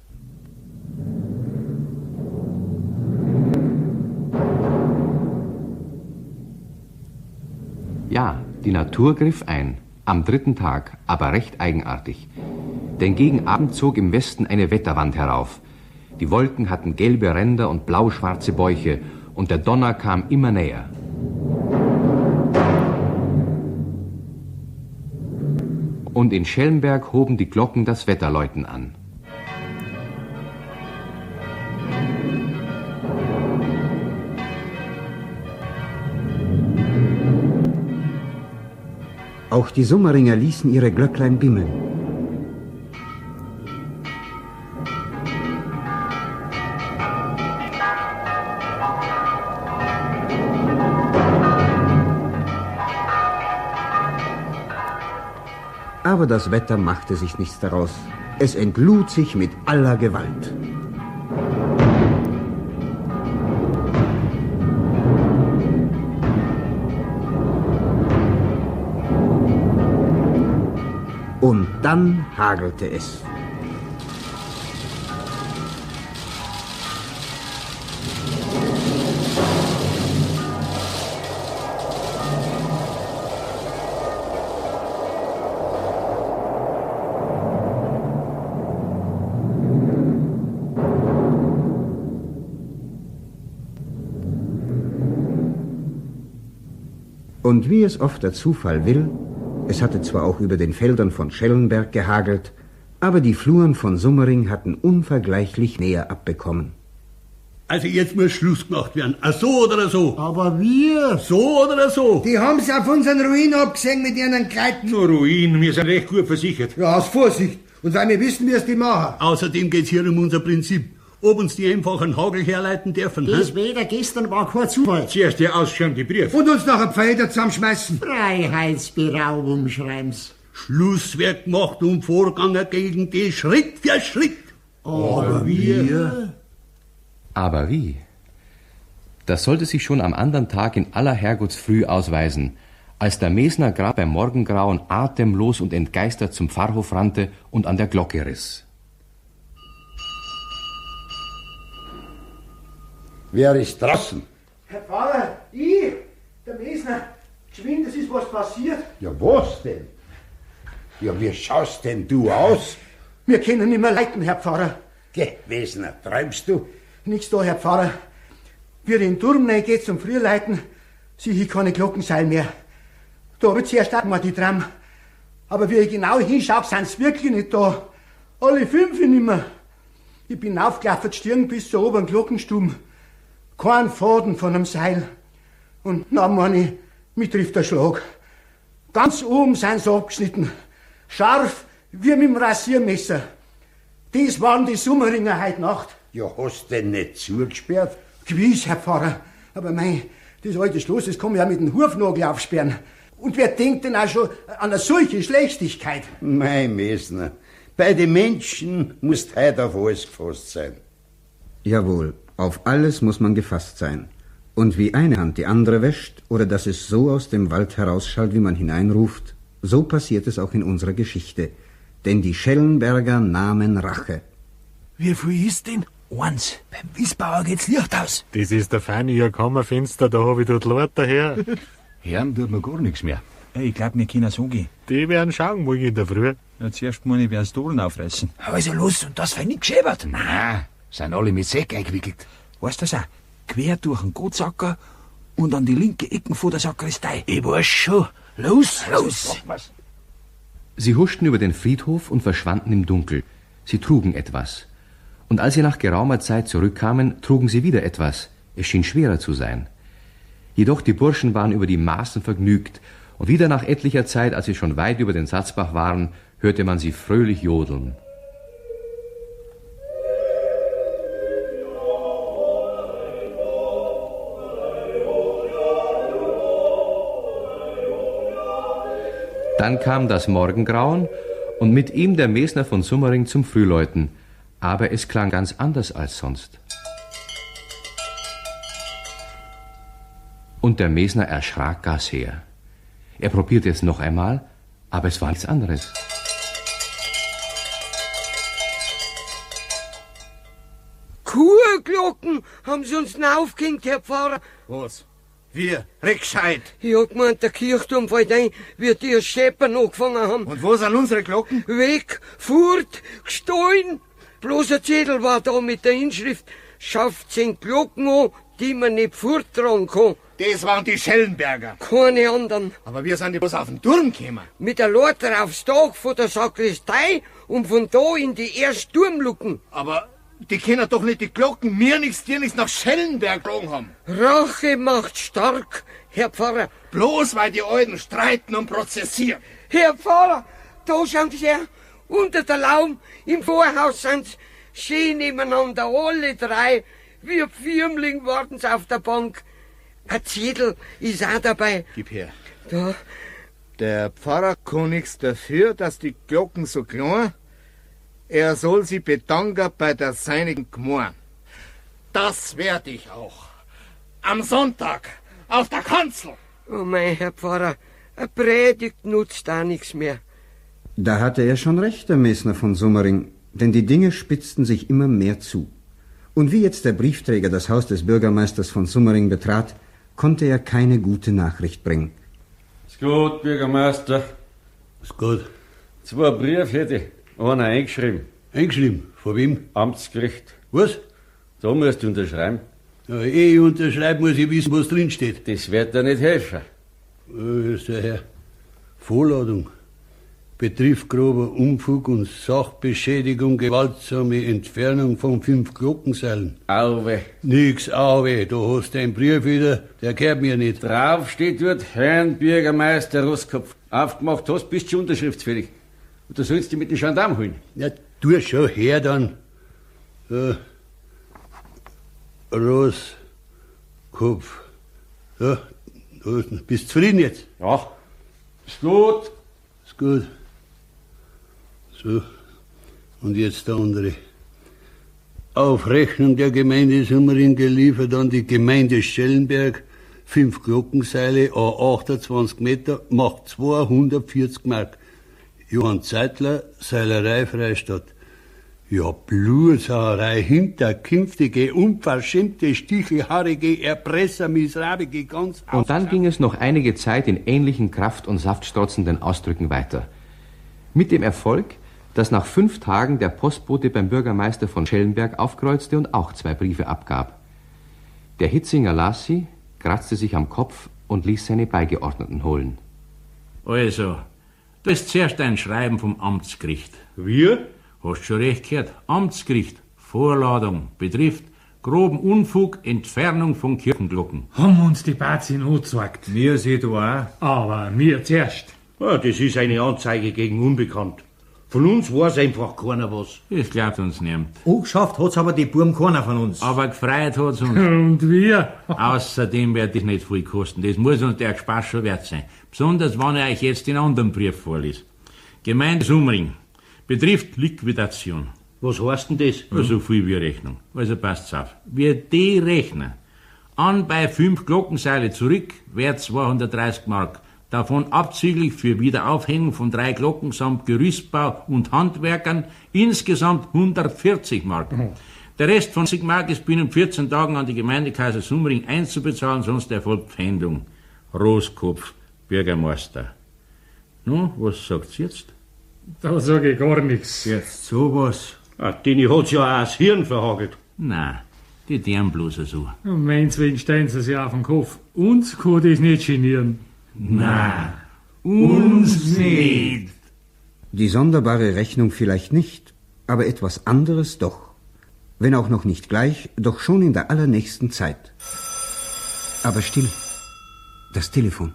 Ja, die Natur griff ein. Am 3. Tag, aber recht eigenartig. Denn gegen Abend zog im Westen eine Wetterwand herauf. Die Wolken hatten gelbe Ränder und blau-schwarze Bäuche, und der Donner kam immer näher. Und in Schellenberg hoben die Glocken das Wetterläuten an. Auch die Summeringer ließen ihre Glöcklein bimmeln. Aber das Wetter machte sich nichts daraus. Es entlud sich mit aller Gewalt. Und dann hagelte es. Und wie es oft der Zufall will, es hatte zwar auch über den Feldern von Schellenberg gehagelt, aber die Fluren von Summering hatten unvergleichlich näher abbekommen. Also jetzt muss Schluss gemacht werden. So oder so. Aber wir? So oder so. Die haben's auf unseren Ruin abgesehen mit ihren Kleidern. Nur Ruin, wir sind recht gut versichert. Ja, aus Vorsicht. Und weil wir wissen, wie es die machen. Außerdem geht's hier um unser Prinzip. Ob uns die einfach einen Hagel herleiten dürfen. Das weder gestern war kein Zufall. Zuerst der ausschirmende Brief. Und uns nachher Pfeiler zusammenschmeißen. Freiheitsberaubung, schreiben's. Schluss wird gemacht und vorgegangen gegen die Schritt für Schritt. Aber wir? Aber wie? Das sollte sich schon am anderen Tag in aller Herrgottsfrüh ausweisen, als der Mesner grad beim Morgengrauen atemlos und entgeistert zum Pfarrhof rannte und an der Glocke riss. Wer ist draußen? Herr Pfarrer, ich, der Mesner. Geschwind, es ist was passiert. Ja, was denn? Ja, wie schaust denn du aus? Wir können nicht mehr leiten, Herr Pfarrer. Geh, Mesner, träumst du? Nichts da, Herr Pfarrer. Wie ich in den Turm geht zum Frühleiten, sehe ich keine Glockenseil mehr. Da habe ich zuerst auch mal die Tram. Aber wie ich genau hinschaue, sind's wirklich nicht da. Alle 5 nicht mehr. Ich bin aufgelaufen, die Stirn bis zur oberen Glockenstube. Kein Faden von einem Seil. Und dann meine ich, mich trifft der Schlag. Ganz oben sind sie abgeschnitten. Scharf wie mit dem Rasiermesser. Das waren die Summeringer heute Nacht. Ja, hast denn nicht zugesperrt? Gewiss, Herr Pfarrer. Aber mei, das alte Schloss, das kann man ja mit dem Hufnagel aufsperren. Und wer denkt denn auch schon an eine solche Schlechtigkeit? Mei, Mesner, bei den Menschen musst heute auf alles gefasst sein. Jawohl, auf alles muss man gefasst sein. Und wie eine Hand die andere wäscht, oder dass es so aus dem Wald herausschallt, wie man hineinruft, so passiert es auch in unserer Geschichte. Denn die Schellenberger nahmen Rache. Wie viel ist denn? 1. Beim Wiesbauer geht's Licht aus. Das ist der feine Kammerfenster, da hab ich dort lauter her. Hören tut mir gar nichts mehr. Ich glaub, wir können so gehen. Die werden schauen morgen in der Früh. Ja, zuerst muss ich das Stolen aufreißen. Also los, und das für nicht geschäbert. Nein, sind alle mit Säck eingewickelt. Weißt du das auch? Quer durch den Gotsacker und an die linke Ecken von der Sakristei. Ich weiß schon. Los, los. Sie huschten über den Friedhof und verschwanden im Dunkel. Sie trugen etwas. Und als sie nach geraumer Zeit zurückkamen, trugen sie wieder etwas. Es schien schwerer zu sein. Jedoch die Burschen waren über die Maßen vergnügt, und wieder nach etlicher Zeit, als sie schon weit über den Satzbach waren, hörte man sie fröhlich jodeln. Dann kam das Morgengrauen und mit ihm der Mesner von Summering zum Frühläuten. Aber es klang ganz anders als sonst. Und der Mesner erschrak gar sehr. Er probierte es noch einmal, aber es war nichts anderes. Kurglocken haben sie uns aufgehängt, Herr Pfarrer. Was? Wir? Rückscheid. Ich hab gemeint, der Kirchturm fällt ein, wie die das Scheppern angefangen haben. Und wo sind unsere Glocken? Weg, fort, gestohlen. Bloß ein Zettel war da mit der Inschrift, schafft 10 Glocken an, die man nicht forttragen kann. Das waren die Schellenberger. Keine anderen. Aber wir sind ja bloß auf den Turm gekommen. Mit der Leiter aufs Dach von der Sakristei und von da in die erste Turmlucken. Aber die können doch nicht die Glocken mir nichts, dir nichts nach Schellenberg gelogen haben. Rache macht stark, Herr Pfarrer. Bloß weil die Alten streiten und prozessieren. Herr Pfarrer, da schauen Sie her. Unter der Laum im Vorhaus sind's schön nebeneinander, alle 3. Wie Firmling warten's auf der Bank. Ein Zettel ist auch dabei. Gib her. Da. Der Pfarrer kann nichts dafür, dass die Glocken so klein. Er soll sie bedanken bei der seinigen Gmor. Das werd ich auch. Am Sonntag, auf der Kanzel. Oh mein Herr Pfarrer, eine Predigt nutzt da nichts mehr. Da hatte er schon recht, der Mesner von Summering, denn die Dinge spitzten sich immer mehr zu. Und wie jetzt der Briefträger das Haus des Bürgermeisters von Summering betrat, konnte er keine gute Nachricht bringen. Ist gut, Bürgermeister. Ist gut. 2 Briefe hätte ich. Einer eingeschrieben. Eingeschrieben? Von wem? Amtsgericht. Was? Da musst du unterschreiben. Ja, ehe ich unterschreibe, muss ich wissen, was drin steht. Das wird dir nicht helfen. Ist der Herr. Vorladung. Betrifft grober Unfug und Sachbeschädigung, gewaltsame Entfernung von 5 Glockenseilen. Auwe. Nix auwe, da hast du einen Brief wieder, der gehört mir nicht. Drauf steht dort, Herrn Bürgermeister Rosskopf. Aufgemacht hast, bist du unterschriftsfällig. Und du sollst dich mit den Gendarmen holen. Ja, tu schon her dann. Ja. Rosskopf. Ja, bist du zufrieden jetzt? Ja. Ist gut. Ist gut. So, und jetzt der andere. Auf Rechnung der Gemeinde Summering geliefert an die Gemeinde Schellenberg 5 Glockenseile, 28 Meter, macht 240 Mark. Johann Zeitler, Seilerei Freistadt. Ja, Blutsauerei, hinterkünftige, unverschämte, stichelhaarige, Erpresser, miserabige, ganz... Und dann ging es noch einige Zeit in ähnlichen kraft- und saftstrotzenden Ausdrücken weiter. Mit dem Erfolg, dass nach 5 Tagen der Postbote beim Bürgermeister von Schellenberg aufkreuzte und auch 2 Briefe abgab. Der Hitzinger las sie, kratzte sich am Kopf und ließ seine Beigeordneten holen. Also, das ist zuerst ein Schreiben vom Amtsgericht. Wir? Hast schon recht gehört. Amtsgericht, Vorladung, betrifft groben Unfug, Entfernung von Kirchenglocken. Haben uns die Bazien angezeigt. Wir sehen da auch. Aber mir zuerst. Ja, das ist eine Anzeige gegen Unbekannt. Von uns weiß einfach keiner was. Das glaubt uns niemand. Angeschafft hat's aber die Buben keiner von uns. Aber gefreut hat's uns. Und wir? Außerdem wird das nicht viel kosten. Das muss uns der Spaß schon wert sein. Besonders, wenn ich euch jetzt den anderen Brief vorlese. Gemeinde Summering. Betrifft Liquidation. Was heißt denn das? So viel wie Rechnung. Also passt's auf. Wir die rechnen. An bei 5 Glockenseile zurück, wert 230 Mark. Davon abzüglich für Wiederaufhängung von 3 Glocken samt Gerüstbau und Handwerkern insgesamt 140 Mark. Der Rest von 60 Mark ist binnen 14 Tagen an die Gemeinde Kaiser Summering einzubezahlen, sonst erfolgt Pfändung. Rosskopf, Bürgermeister. Nun, was sagt's jetzt? Da sag ich gar nichts. Jetzt sowas. Deni hat's ja auch das Hirn verhagelt. Nein, die deren bloß so. Und meineswegen stehen sie sich auf den Kopf. Uns kann das nicht genieren. Nein, uns nicht. Die sonderbare Rechnung vielleicht nicht, aber etwas anderes doch. Wenn auch noch nicht gleich, doch schon in der allernächsten Zeit. Aber still. Das Telefon.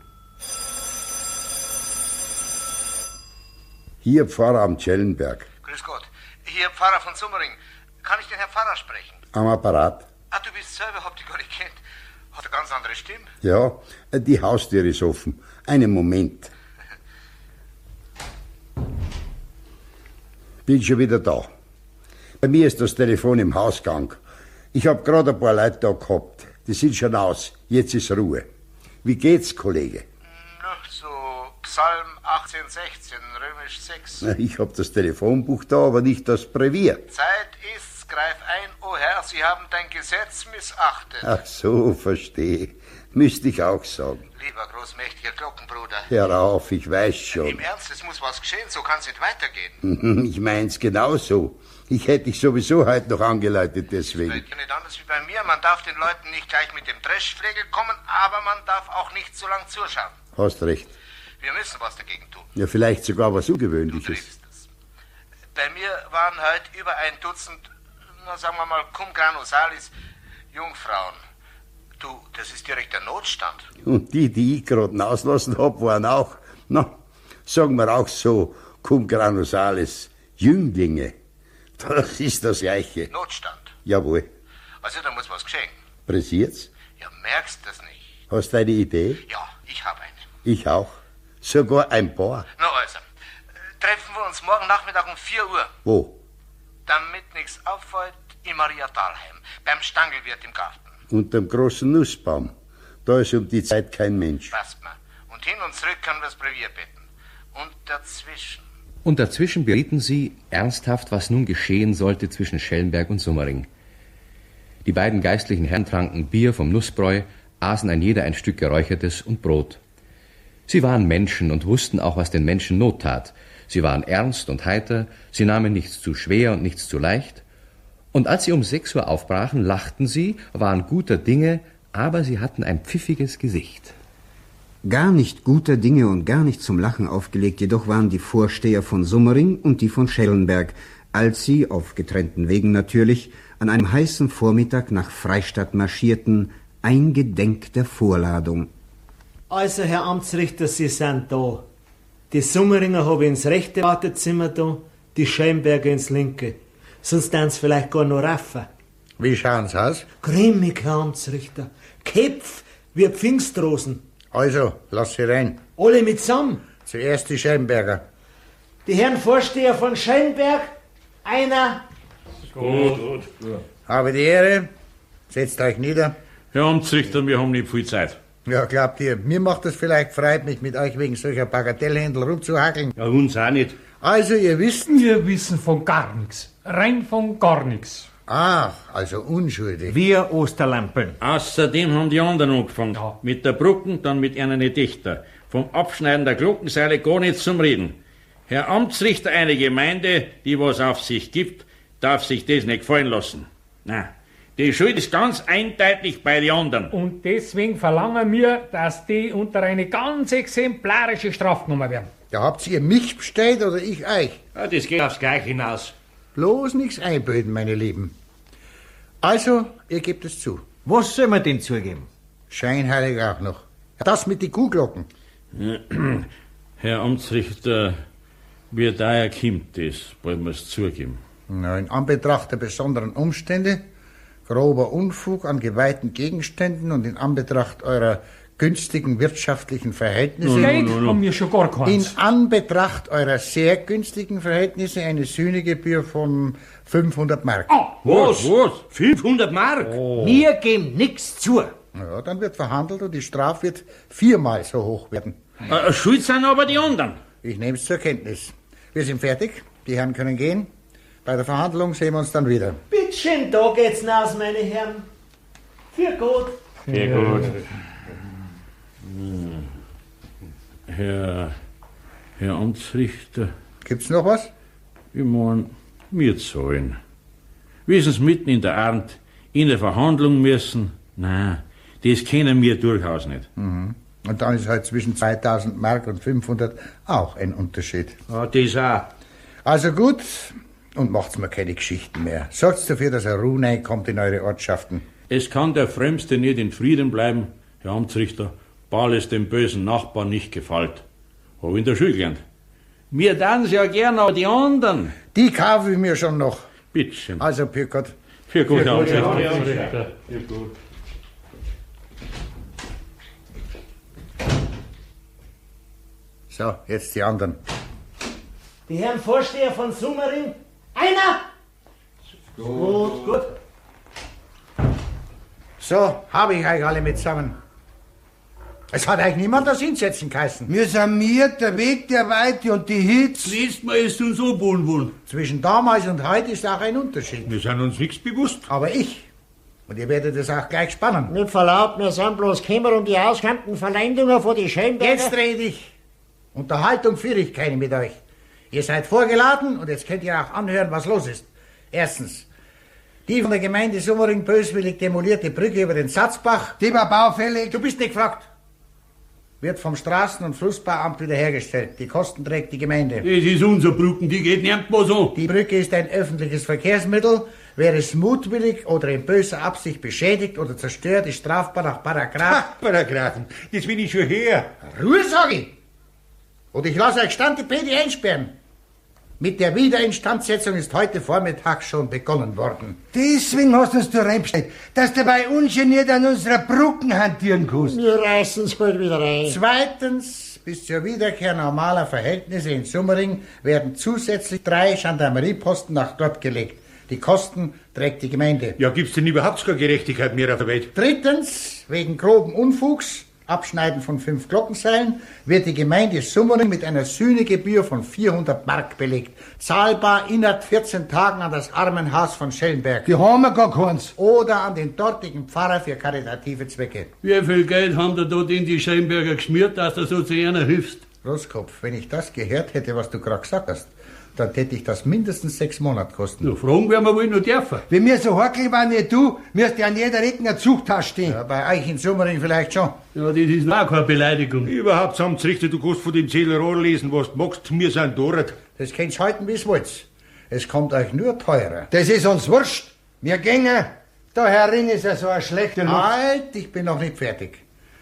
Hier Pfarramt Schellenberg. Grüß Gott. Hier Pfarrer von Summering. Kann ich den Herrn Pfarrer sprechen? Am Apparat. Ah, du bist selber, hab dich gar nicht kennt. Hat eine ganz andere Stimme. Ja, die Haustür ist offen. Einen Moment. Bin schon wieder da. Bei mir ist das Telefon im Hausgang. Ich hab gerade ein paar Leute da gehabt. Die sind schon aus. Jetzt ist Ruhe. Wie geht's, Kollege? So Psalm 1816, römisch 6. Ich hab das Telefonbuch da, aber nicht das Brevier. Zeit ist's, greif ein, o Herr, Sie haben dein Gesetz missachtet. Ach so, verstehe. Müsste ich auch sagen. Lieber großmächtiger Glockenbruder. Hör auf, ich weiß schon. Im Ernst, es muss was geschehen, so kann's nicht weitergehen. Ich mein's genauso. Ich hätte dich sowieso heute noch angeleitet deswegen. Das ist nicht anders wie bei mir. Man darf den Leuten nicht gleich mit dem Dreschflegel kommen, aber man darf auch nicht so lang zuschauen. Hast recht. Wir müssen was dagegen tun. Ja, vielleicht sogar was Ungewöhnliches. Bei mir waren heute über 1 Dutzend, na sagen wir mal, cum grano salis, Jungfrauen. Du, das ist direkt der Notstand. Und die ich gerade auslassen hab, waren auch, na, sagen wir auch so, cum grano salis, Jünglinge. Das ist das Gleiche. Notstand. Jawohl. Also da muss was geschehen. Pressiert's? Ja, merkst das nicht. Hast du eine Idee? Ja, ich habe eine. Ich auch. Sogar ein paar. Na also, treffen wir uns morgen Nachmittag um 4 Uhr. Wo? Damit nichts auffällt, in Maria Dahlheim, beim Stangelwirt im Garten. Unterm großen Nussbaum. Da ist um die Zeit kein Mensch. Passt mir. Und hin und zurück können wir das Brevier beten. Und dazwischen berieten sie ernsthaft, was nun geschehen sollte zwischen Schellenberg und Summering. Die beiden geistlichen Herren tranken Bier vom Nussbräu, aßen ein jeder ein Stück Geräuchertes und Brot. Sie waren Menschen und wussten auch, was den Menschen Not tat. Sie waren ernst und heiter, sie nahmen nichts zu schwer und nichts zu leicht. Und als sie um 6 Uhr aufbrachen, lachten sie, waren guter Dinge, aber sie hatten ein pfiffiges Gesicht. Gar nicht guter Dinge und gar nicht zum Lachen aufgelegt, jedoch waren die Vorsteher von Summering und die von Schellenberg, als sie, auf getrennten Wegen natürlich, an einem heißen Vormittag nach Freistadt marschierten, eingedenk der Vorladung. Also, Herr Amtsrichter, Sie sind da. Die Summeringer habe ich ins rechte Wartezimmer da, die Schellenberger ins linke. Sonst dann sie vielleicht gar noch raffen. Wie schauen's aus? Grimmig, Herr Amtsrichter. Köpf wie Pfingstrosen. Also, lass sie rein. Alle mitsammen. Zuerst die Schellenberger. Die Herren Vorsteher von Schellenberg, einer. Gut. Habe die Ehre. Setzt euch nieder. Herr Amtsrichter, wir haben nicht viel Zeit. Ja, glaubt ihr, mir macht es vielleicht Freude, mich mit euch wegen solcher Bagatellhändel rumzuhackeln? Ja, uns auch nicht. Also, ihr wisst... Wir wissen von gar nichts. Rein von gar nichts. Ach, also unschuldig. Wir Osterlampen. Außerdem haben die anderen angefangen. Ja. Mit der Brücken, dann mit einer Dichter. Vom Abschneiden der Glockenseile gar nicht zum Reden. Herr Amtsrichter, eine Gemeinde, die was auf sich gibt, darf sich das nicht gefallen lassen. Nein. Die Schuld ist ganz eindeutig bei den anderen. Und deswegen verlangen wir, dass die unter eine ganz exemplarische Strafe genommen werden. Ja, habt ihr mich bestellt oder ich euch? Ja, das geht aufs Gleiche hinaus. Bloß nichts einbilden, meine Lieben. Also, ihr gebt es zu. Was soll man denn zugeben? Scheinheilig auch noch. Das mit den Kuhglocken. Herr Amtsrichter, wie daher kommt das, wollen wir es zugeben. Na, in Anbetracht der besonderen Umstände, grober Unfug an geweihten Gegenständen und in Anbetracht eurer günstigen wirtschaftlichen Verhältnisse. Geld haben wir schon gar keins. In Anbetracht eurer sehr günstigen Verhältnisse eine Sühnegebühr von 500 Mark. Was? 500 Mark? Oh. Wir geben nichts zu. Ja, dann wird verhandelt und die Strafe wird 4-mal so hoch werden. Schuld sind aber die anderen. Ich nehme es zur Kenntnis. Wir sind fertig. Die Herren können gehen. Bei der Verhandlung sehen wir uns dann wieder. Bittschön, da geht's hinaus, meine Herren. Für gut. Für gut. Herr Amtsrichter. Gibt's noch was? Ich mein, wir zahlen. Wissen Sie, mitten in der Ernte, in der Verhandlung müssen? Nein, das kennen wir durchaus nicht. Mhm. Und dann ist halt zwischen 2000 Mark und 500 auch ein Unterschied. Ja, das auch. Also gut, und macht's mir keine Geschichten mehr. Sorgt's dafür, dass eine Ruhe reinkommt in eure Ortschaften. Es kann der Frömmste nicht in Frieden bleiben, Herr Amtsrichter, weil es dem bösen Nachbarn nicht gefällt. Hab ich in der Schule gelernt. Wir tanzen ja gern, aber die anderen. Die kaufe ich mir schon noch. Bitteschön. Also, für Gott. Für gut, Herr Amtsrichter. Für gut. So, jetzt die anderen. Die Herren Vorsteher von Summering, einer. Gut. So, habe ich euch alle mitsammen. Es hat euch niemand das hinsetzen geheißen. Wir sind mir der Weg der Weite und die Hitze. Liest mal, ist uns so wohl. Zwischen damals und heute ist auch ein Unterschied. Wir sind uns nichts bewusst. Aber ich. Und ihr werdet es auch gleich spannen. Mit Verlaub, wir sind bloß gekommen, um die ausgehandten Verleihungen von die Schellenberger... Jetzt rede ich. Unterhaltung führe ich keine mit euch. Ihr seid vorgeladen und jetzt könnt ihr auch anhören, was los ist. Erstens, die von der Gemeinde Summering böswillig demolierte Brücke über den Satzbach. Die war baufällig. Du bist nicht gefragt. Wird vom Straßen- und Flussbauamt wiederhergestellt. Die Kosten trägt die Gemeinde. Das ist unser Brücken, die geht nirgendwo so. Die Brücke ist ein öffentliches Verkehrsmittel. Wer es mutwillig oder in böser Absicht beschädigt oder zerstört, ist strafbar nach Paragraph... Paragraphen, das will ich schon her. Ruhe, sag ich! Und ich lasse euch Stantipedi einsperren. Mit der Wiederinstandsetzung ist heute Vormittag schon begonnen worden. Deswegen hast du uns da reingestellt, dass du bei ungeniert an unserer Brücken hantieren kannst. Wir reißen's halt wieder rein. Zweitens bis zur Wiederkehr normaler Verhältnisse in Summering werden zusätzlich 3 Gendarmerieposten nach dort gelegt. Die Kosten trägt die Gemeinde. Ja, gibt's denn überhaupt keine Gerechtigkeit mehr auf der Welt? Drittens, wegen groben Unfugs, Abschneiden von 5 Glockenseilen, wird die Gemeinde Summering mit einer Sühnegebühr von 400 Mark belegt. Zahlbar innerhalb 14 Tagen an das Armenhaus von Schellenberg. Die haben wir gar keins. Oder an den dortigen Pfarrer für karitative Zwecke. Wie viel Geld haben da dort in die Schellenberger geschmiert, dass du so zu einer hilfst? Roskopf, wenn ich das gehört hätte, was du gerade gesagt hast, dann hätte ich das mindestens 6 Monate kosten. Na, fragen werden wir wohl noch dürfen. Wenn wir so hackelig waren wie du, müsste an jeder Ecke ein Zuchthaus stehen. Ja, bei euch in Summering vielleicht schon. Ja, das ist auch keine Beleidigung. Überhaupt, Amtsrichter, du kannst von dem Zähler lesen, was du magst. Wir sind dort. Das könnt's halten, wie's wollt. Es kommt euch nur teurer. Das ist uns wurscht. Wir gängen. Da herin ist ja so eine schlechte Luft. Halt, ich bin noch nicht fertig.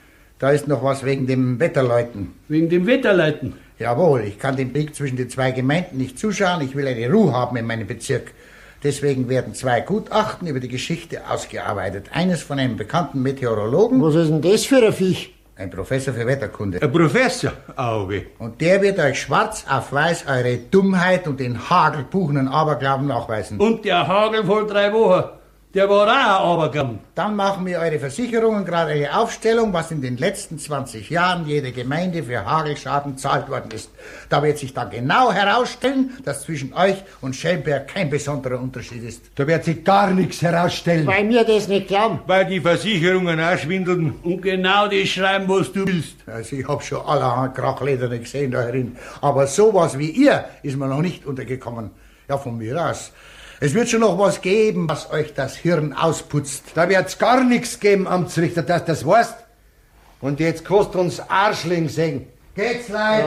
Da ist noch was wegen dem Wetterleuten. Wegen dem Wetterleuten? Jawohl, ich kann dem Krieg zwischen den 2 Gemeinden nicht zuschauen. Ich will eine Ruhe haben in meinem Bezirk. Deswegen werden 2 Gutachten über die Geschichte ausgearbeitet. Eines von einem bekannten Meteorologen. Was ist denn das für ein Viech? Ein Professor für Wetterkunde. Ein Professor? Auge. Und der wird euch schwarz auf weiß eure Dummheit und den hagelbuchenden Aberglauben nachweisen. Und der Hagel vor 3 Wochen, der war auch ein Aberglauben. Dann machen mir eure Versicherungen gerade eine Aufstellung, was in den letzten 20 Jahren jede Gemeinde für Hagelschaden zahlt worden ist. Da wird sich dann genau herausstellen, dass zwischen euch und Schellenberg kein besonderer Unterschied ist. Da wird sich gar nichts herausstellen. Weil mir das nicht glauben. Weil die Versicherungen auch schwindeln. Und genau das schreiben, was du willst. Also ich hab schon allerhand Krachlederne gesehen da herin. Aber sowas wie ihr ist mir noch nicht untergekommen. Ja, von mir aus. Es wird schon noch was geben, was euch das Hirn ausputzt. Da wird's gar nichts geben, Amtsrichter, dass das weißt. Und jetzt kostet uns Arschling sehen. Geht's, Leute?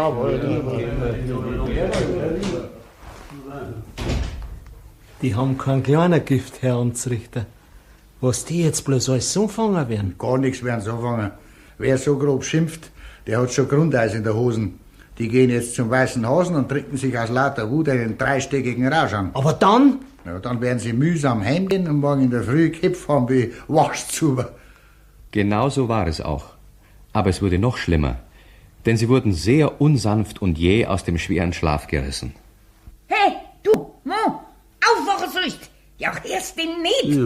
Die haben kein kleiner Gift, Herr Amtsrichter. Was die jetzt bloß alles so fangen werden? Gar nichts werden so fangen. Wer so grob schimpft, der hat schon Grundeis in der Hosen. Die gehen jetzt zum Weißen Hasen und trinken sich aus lauter Wut einen 3-stöckigen Rausch an. Aber dann? Ja, dann werden sie mühsam heimgehen und morgen in der Früh Kipf haben wie Waschzuber. Genau so war es auch. Aber es wurde noch schlimmer. Denn sie wurden sehr unsanft und jäh aus dem schweren Schlaf gerissen. Hey, du, Mo, aufwachen sollst. Ja, hörst denn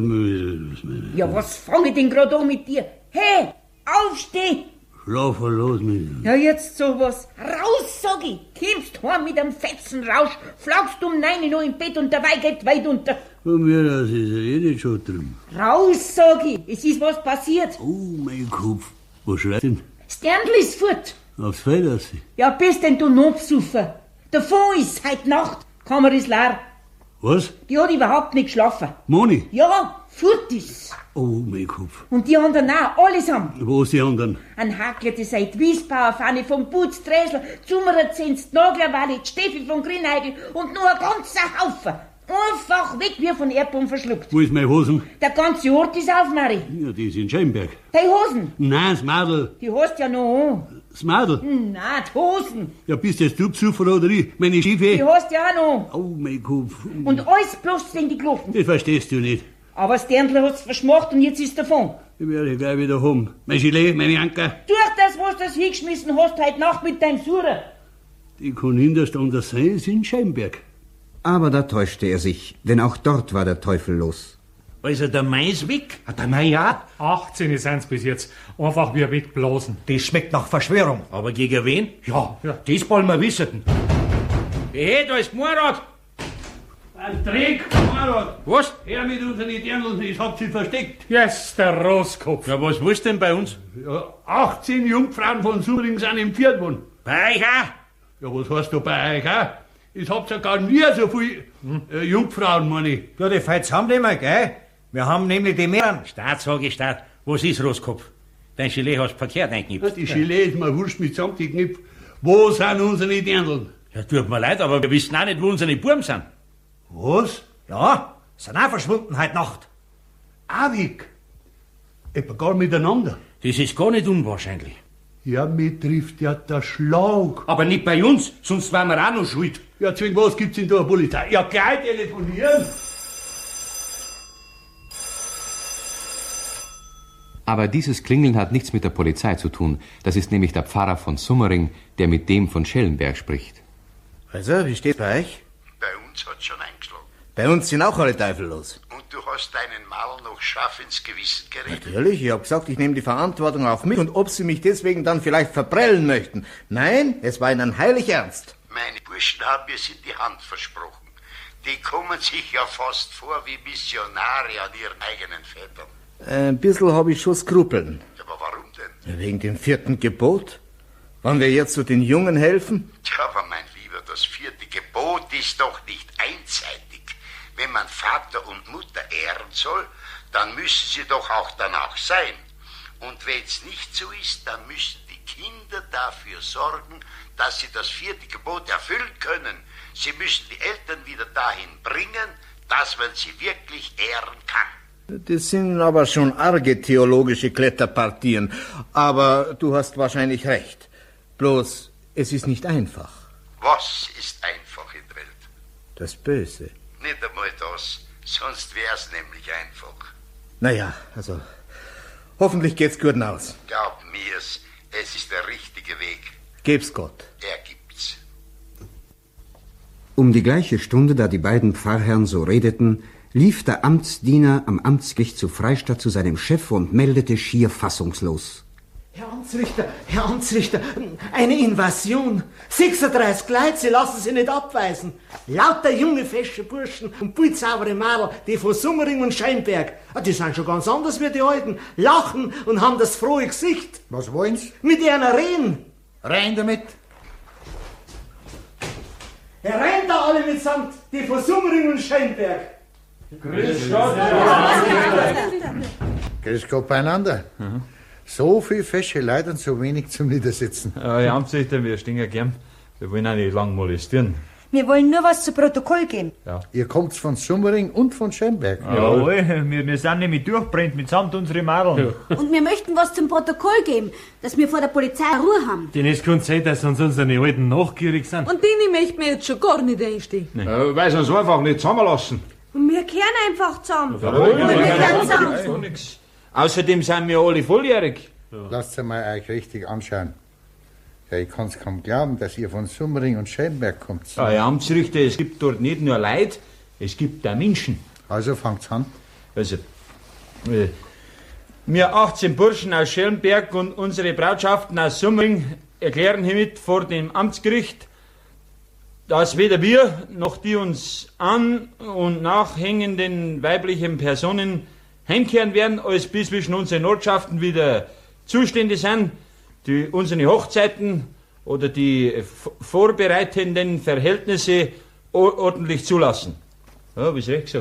nicht? Ja, was fang ich denn grad an mit dir? Hey, aufsteh! Schlaf los mit dir. Ja, jetzt sowas. Raus, sag ich. Kommst heim mit einem fetzen Rausch, flagst um 9 Uhr im Bett und dabei geht weit unter. Von mir aus ist ja eh nicht schon drin. Raus, sag ich. Es ist was passiert. Oh, mein Kopf. Was schreit denn? Sterndl ist fort. Aufs Feld aus. Ja, bist denn du noch besoffen? Davon ist heute Nacht. Kammer ist leer. Was? Die hat überhaupt nicht geschlafen. Moni? Ja, fort ist. Oh, mein Kopf. Und die anderen auch, allesamt. Wo ist die anderen? Ein Hackler, seit Wiesbauer, Fanny vom Putz, Tresel, Zummerer, Zenst, Naglerwalli, Steffi von Grünheigl und nur ein ganzer Haufen. Einfach weg wie von Erdbeeren verschluckt. Wo ist meine Hosen? Der ganze Ort ist auf, Mari. Ja, die ist in Schellenberg. Deine Hosen? Nein, das Madel. Die hast ja noch an. Das Madel? Nein, die Hosen. Ja, bist jetzt du besoffen oder ich? Meine Schiefe? Die hast ja auch noch. Oh, mein Kopf. Und alles bloß in die Kluft. Das verstehst du nicht. Aber das Dirndl hat's verschmacht und jetzt ist davon. Ich werde gleich wieder haben. Mein Gilet, meine Anker. Durch das, was du hingeschmissen hast heute Nacht mit deinem Surer. Die kann hinterst anders sein, ist in Schellenberg. Aber da täuschte er sich, denn auch dort war der Teufel los. Also der Mais weg? Der Mai ja? 18 sind's bis jetzt. Einfach wie ein wegblasen. Das schmeckt nach Verschwörung. Aber gegen wen? Ja, das wollen wir wissen. Hey, da ist Morat! Ein Dreck, Morat! Was? Her mit unseren Dirndln, ich hab sie versteckt. Yes, der Roskopf. Ja, was willst du denn bei uns? Ja, 18 Jungfrauen von Summering sind im Pferd worden. Bei euch auch? Ja, was heißt du bei euch auch? Ich hab's ja gar nie so viel Jungfrauen, meine ich. Ja, die Feits haben die mal, gell? Wir haben nämlich die Meeren. Staat, sag ich, Staat. Was ist, Roskopf? Dein Gilet hast du verkehrt eingeknipst. Die Gilet ist mir wurscht mit zusammengeknippt. Wo sind unsere Dirndln? Ja, tut mir leid, aber wir wissen auch nicht, wo unsere Buben sind. Was? Ja, sind auch verschwunden heute Nacht. Auch weg. Etwa gar miteinander. Das ist gar nicht unwahrscheinlich. Ja, mir trifft ja der Schlag. Aber nicht bei uns, sonst wären wir auch noch schuld. Ja, zwing was gibt's in der Polizei? Ja, gleich telefonieren. Aber dieses Klingeln hat nichts mit der Polizei zu tun. Das ist nämlich der Pfarrer von Summering, der mit dem von Schellenberg spricht. Also, wie steht's bei euch? Bei uns hat's schon eingeschlagen. Bei uns sind auch alle Teufel los. Und du hast deinen Mal noch scharf ins Gewissen geredet. Natürlich, ich hab gesagt, ich nehme die Verantwortung auf mich und ob sie mich deswegen dann vielleicht verprellen möchten. Nein, es war ihnen heilig ernst. Meine Burschen haben mir's in die Hand versprochen. Die kommen sich ja fast vor wie Missionare an ihren eigenen Vätern. Ein bisschen habe ich schon Skrupeln. Aber warum denn? Wegen dem 4. Gebot. Wollen wir jetzt so den Jungen helfen? Tja, aber mein Lieber, das 4. Gebot ist doch nicht einseitig. Wenn man Vater und Mutter ehren soll, dann müssen sie doch auch danach sein. Und wenn's nicht so ist, dann müssen die Kinder dafür sorgen, dass sie das 4. Gebot erfüllen können. Sie müssen die Eltern wieder dahin bringen, dass man sie wirklich ehren kann. Das sind aber schon arge theologische Kletterpartien. Aber du hast wahrscheinlich recht. Bloß, es ist nicht einfach. Was ist einfach in der Welt? Das Böse. Nicht einmal das, sonst wär's nämlich einfach. Naja, also, hoffentlich geht's gut aus. Glaub mir's, es ist der richtige Weg. Geb's Gott. Er gibt's. Um die gleiche Stunde, da die beiden Pfarrherren so redeten, lief der Amtsdiener am Amtsgericht zu Freistadt zu seinem Chef und meldete schier fassungslos. Herr Amtsrichter, eine Invasion. 36 Leute, Sie lassen sich nicht abweisen. Lauter junge, fesche Burschen und bildsaubere Mädel, die von Summering und Scheinberg. Die sind schon ganz anders wie die Alten. Lachen und haben das frohe Gesicht. Was wollen's? Mit einer reden. Rein damit. Herein da alle mitsamt, die von Summering und Scheinberg. Grüß Gott. Grüß Gott beieinander. So viel fesche Leute und so wenig zum Niedersitzen. Herr Amtsrichter, wir stehen ja gern. Wir wollen auch nicht lang molestieren. Wir wollen nur was zu Protokoll geben. Ja. Ihr kommt von Summering und von Schönberg. Jawohl, wir sind nämlich durchbrennt mitsamt unsere Madeln. Und wir möchten was zum Protokoll geben, dass wir vor der Polizei Ruhe haben. Denn es kann sein, dass uns unsere Alten nachgierig sind. Und denen möchten wir jetzt schon gar nicht einstehen. Weil sie uns einfach nicht zusammenlassen. Und wir kehren einfach zusammen. Außerdem sind wir alle volljährig. Lasst mal euch richtig anschauen. Ja, ich kann's kaum glauben, dass ihr von Summering und Schönberg kommt. Ja, Herr Amtsrichter, es gibt dort nicht nur Leute, es gibt auch Menschen. Also fangt's an. Also, wir 18 Burschen aus Schellenberg und unsere Brautschaften aus Summering erklären hiermit vor dem Amtsgericht, dass weder wir noch die uns an- und nachhängenden weiblichen Personen heimkehren werden, als bis zwischen unseren Ortschaften wieder Zustände sind, die unsere Hochzeiten oder die vorbereitenden Verhältnisse ordentlich zulassen. Ja, hab ich's recht gesagt?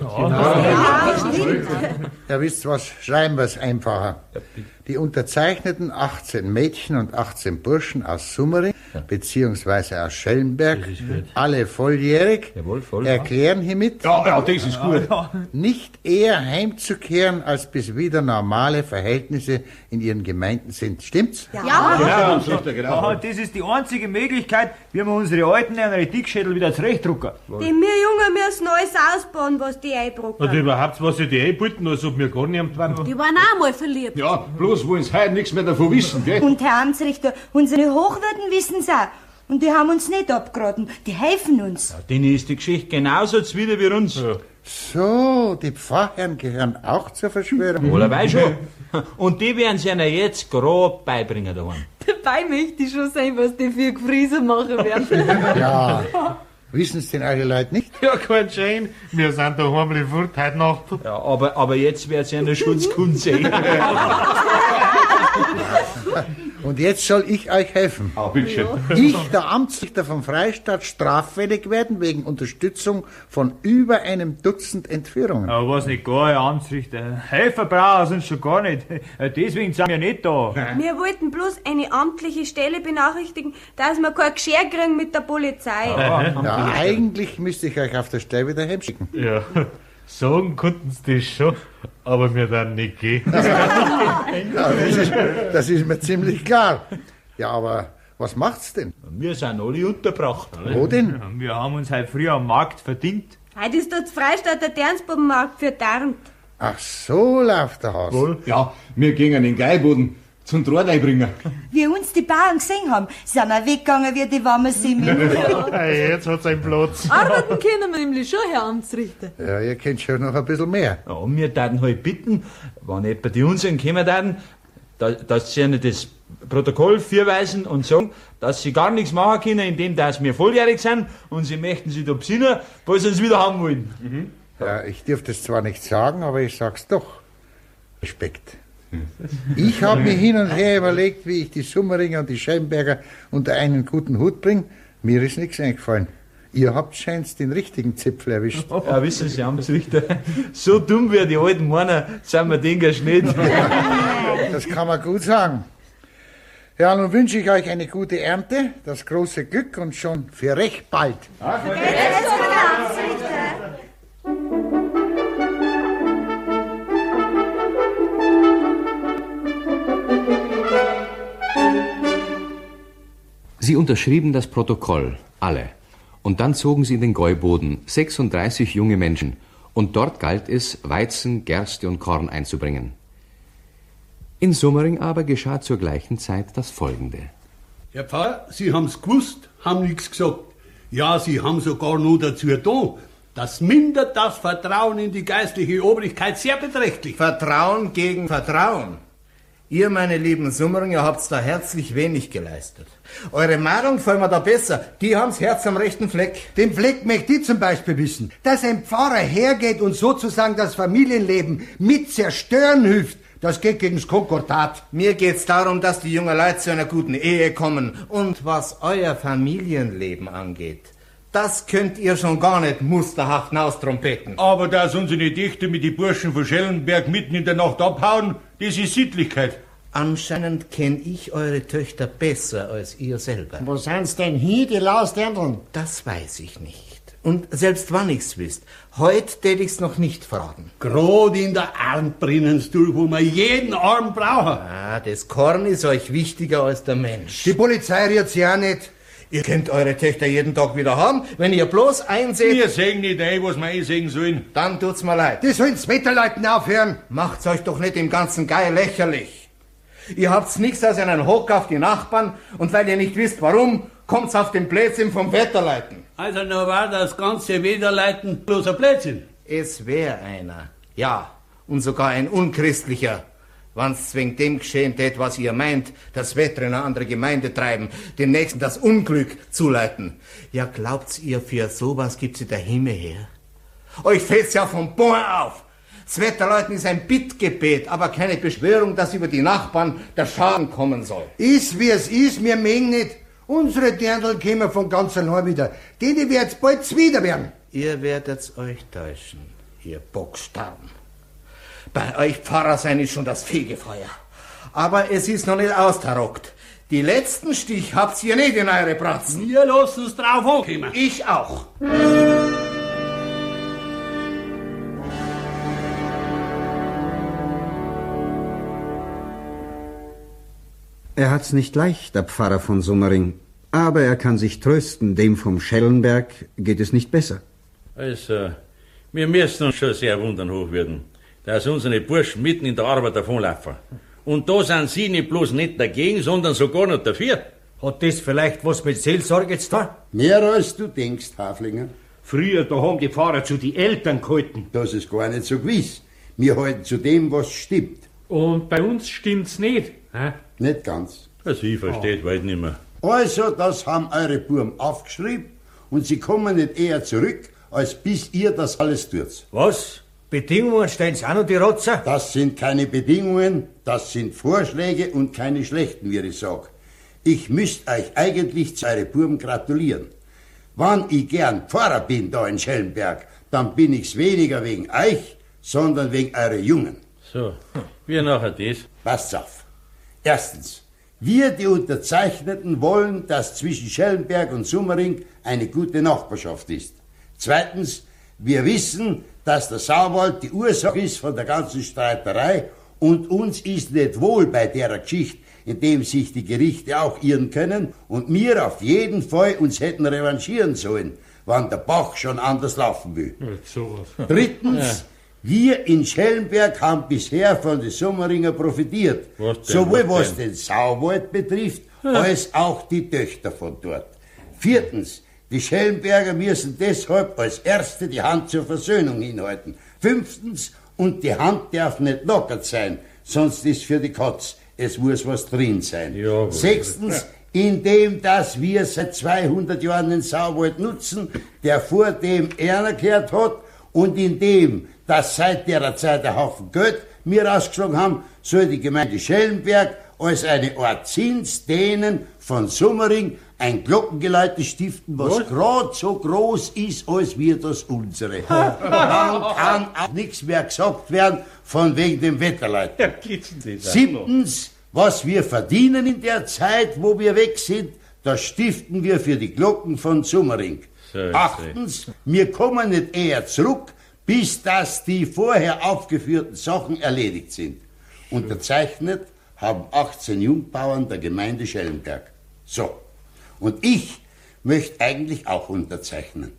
Ja, wisst ihr was, schreiben wir's einfacher. Die unterzeichneten 18 Mädchen und 18 Burschen aus Summering, beziehungsweise aus Schellenberg, alle volljährig, erklären hiermit, das ist gut. nicht eher heimzukehren, als bis wieder normale Verhältnisse in ihren Gemeinden sind. Stimmt's? Ja, genau. Das ist die einzige Möglichkeit, wie wir unsere alten einen Dickschädel wieder zurechtdrucken. Die wir Jungen müssen alles ausbauen, was die einbrocken. Und überhaupt, was sie die einbilden, als ob wir gar nicht waren. Die waren auch mal verliebt. Ja, bloß wollen sie heute nichts mehr davon wissen, gell? Und Herr Amtsrichter, unsere Hochwürden wissen's auch. Und die haben uns nicht abgeraten. Die helfen uns. Denen ist die Geschichte genauso zuwider wie uns. Ja. So, die Pfarrherren gehören auch zur Verschwörung. Allerweil schon. Und die werden sie ihnen jetzt grob beibringen daheim. Dabei möchte ich schon sein, was die für Gefriese machen werden. Ja, wissen's denn eure Leute nicht? Ja, kein Schein. Wir sind daheim fort heute Nacht. Ja, aber jetzt wird sie einen Schutzkund sehen. Und jetzt soll ich euch helfen. Bitteschön. Ich, der Amtsrichter von Freistadt, straffällig werden wegen Unterstützung von über einem Dutzend Entführungen. Aber was nicht gar, Herr Amtsrichter. Helfer brauchen uns schon gar nicht. Deswegen sind wir nicht da. Wir wollten bloß eine amtliche Stelle benachrichtigen, dass wir kein Geschirr kriegen mit der Polizei. Ja, eigentlich müsste ich euch auf der Stelle wieder heimschicken. Ja, sagen konnten sie das schon, aber wir dann nicht gehen. Ja, das ist mir ziemlich klar. Ja, aber was macht's denn? Wir sind alle untergebracht. Wo denn? Wir haben uns heute früh am Markt verdient. Heute ist dort Freistadt der Dernsbubenmarkt für Tarnt. Ach so läuft der Hase. Wohl? Ja, wir gehen in den Geiboden zum Draht einbringen. Wie uns die Bauern gesehen haben, sind wir weggegangen wie die warme Semmel. Hey, jetzt hat's einen Platz. Arbeiten können wir nämlich schon, Herr Amtsrichter. Ja, ihr kennt schon noch ein bisschen mehr. Ja, wir würden halt bitten, wenn etwa die unseren kommen würden, dass sie ihnen das Protokoll vorweisen und sagen, dass sie gar nichts machen können, indem dass wir volljährig sind und sie möchten sich da besinnen, weil sie uns wieder haben wollen. Ja, ich dürfte es zwar nicht sagen, aber ich sag's doch. Respekt. Ich habe mir hin und her überlegt, wie ich die Summeringer und die Schellenberger unter einen guten Hut bringe. Mir ist nichts eingefallen. Ihr habt scheinbar den richtigen Zipfel erwischt. Ja, wissen Sie, Amtsrichter, so dumm wie die alten Männer sind wir Dingers nicht. Das kann man gut sagen. Ja, nun wünsche ich euch eine gute Ernte, das große Glück und schon für recht bald. Sie unterschrieben das Protokoll, alle. Und dann zogen sie in den Gäuboden, 36 junge Menschen, und dort galt es, Weizen, Gerste und Korn einzubringen. In Summering aber geschah zur gleichen Zeit das Folgende. Herr Pfarrer, Sie haben's gewusst, haben nichts gesagt. Ja, Sie haben sogar nur dazu getan. Das mindert das Vertrauen in die geistliche Obrigkeit sehr beträchtlich. Vertrauen gegen Vertrauen. Ihr, meine lieben Summeringer, habt's da herzlich wenig geleistet. Eure Meinung gefällt mir da besser. Die haben's Herz am rechten Fleck. Den Fleck möchte ich zum Beispiel wissen. Dass ein Pfarrer hergeht und sozusagen das Familienleben mit zerstören hilft, das geht gegen's Konkordat. Mir geht's darum, dass die jungen Leute zu einer guten Ehe kommen. Und was euer Familienleben angeht, das könnt ihr schon gar nicht musterhaft austrompeten. Aber dass unsere Dichter mit die Burschen von Schellenberg mitten in der Nacht abhauen, das ist Sittlichkeit. Anscheinend kenn ich eure Töchter besser als ihr selber. Wo sind's denn hier, die Lausdändeln? Das weiß ich nicht. Und selbst wann ich's wisst, heut tät ich's noch nicht fragen. Gerade in der Ernte brennen's durch, wo wir jeden Arm brauchen. Ah, das Korn ist euch wichtiger als der Mensch. Die Polizei rührt sie auch nicht. Ihr könnt eure Töchter jeden Tag wieder haben, wenn ihr bloß einseht... Wir sehen nicht ein, was wir einsehen sollen. Dann tut's mir leid. Die sollen's Wetterleuten aufhören. Macht's euch doch nicht im ganzen Geil lächerlich. Ihr habt's nichts als einen Hock auf die Nachbarn und weil ihr nicht wisst warum, kommt's auf den Blödsinn vom Wetterleiten. Also nur war das ganze Wetterleiten bloß ein Blödsinn. Es wär einer, ja, und sogar ein unchristlicher. Wann's zwing dem geschehen tät, was ihr meint, das Wetter in eine andere Gemeinde treiben, den Nächsten das Unglück zuleiten. Ja, glaubt's ihr, für sowas gibt's der Himmel her? Euch fällt's ja vom Born auf. Das Wetterleuten ist ein Bittgebet, aber keine Beschwörung, dass über die Nachbarn der Schaden kommen soll. Ist wie es ist, wir mögen nicht. Unsere Dirndl kämen von ganz allein wieder. Die wird's bald wieder werden. Ihr werdet's euch täuschen, ihr Bockstarben. Bei euch Pfarrer sein ist schon das Fegefeuer. Aber es ist noch nicht austarockt. Die letzten Stich habt ihr nicht in eure Bratzen. Wir lassen's drauf ankommen. Ich auch. Er hat's nicht leicht, der Pfarrer von Summering. Aber er kann sich trösten, dem vom Schellenberg geht es nicht besser. Also, wir müssen uns schon sehr wundern hoch werden, dass unsere Burschen mitten in der Arbeit davonlaufen. Und da sind sie nicht bloß nicht dagegen, sondern sogar noch dafür. Hat das vielleicht was mit Seelsorge zu tun? Mehr als du denkst, Haflinger. Früher, da haben die Pfarrer zu die Eltern gehalten. Das ist gar nicht so gewiss. Wir halten zu dem, was stimmt. Und bei uns stimmt's nicht. Nicht ganz. Also ich versteht weit nicht mehr. Also, das haben eure Burm aufgeschrieben und sie kommen nicht eher zurück, als bis ihr das alles tut. Was? Bedingungen stellen sie auch noch die Rotzer? Das sind keine Bedingungen, das sind Vorschläge und keine schlechten, wie ich sag. Ich müsst euch eigentlich zu eure Burm gratulieren. Wann ich gern Pfarrer bin da in Schellenberg, dann bin ich's weniger wegen euch, sondern wegen eurer Jungen. So, wie nachher das? Passt auf. Erstens, wir, die Unterzeichneten, wollen, dass zwischen Schellenberg und Summering eine gute Nachbarschaft ist. Zweitens, wir wissen, dass der Sauwald die Ursache ist von der ganzen Streiterei und uns ist nicht wohl bei der Geschichte, in dem sich die Gerichte auch irren können und wir auf jeden Fall uns hätten revanchieren sollen, wann der Bach schon anders laufen will. Sowas. Drittens, Wir in Schellenberg haben bisher von den Sommeringer profitiert. Sowohl was den Sauwald betrifft, als auch die Töchter von dort. 4. Die Schellenberger müssen deshalb als Erste die Hand zur Versöhnung hinhalten. 5. Und die Hand darf nicht lockert sein, sonst ist für die Katz, es muss was drin sein. 6. Indem, dass wir seit 200 Jahren den Sauwald nutzen, der vor dem einer gehört hat, und indem, dass seit der Zeit ein Haufen Geld wir rausgeschlagen haben, soll die Gemeinde Schellenberg als eine Art Zins denen von Sommering ein Glockengeläute stiften, was gerade so groß ist, als wir das unsere. Dann kann auch nichts mehr gesagt werden von wegen dem Wetterleuten. 7. Was wir verdienen in der Zeit, wo wir weg sind, das stiften wir für die Glocken von Sommering. 8. Wir kommen nicht eher zurück, bis dass die vorher aufgeführten Sachen erledigt sind. Unterzeichnet haben 18 Jungbauern der Gemeinde Schellenberg. So. Und ich möchte eigentlich auch unterzeichnen.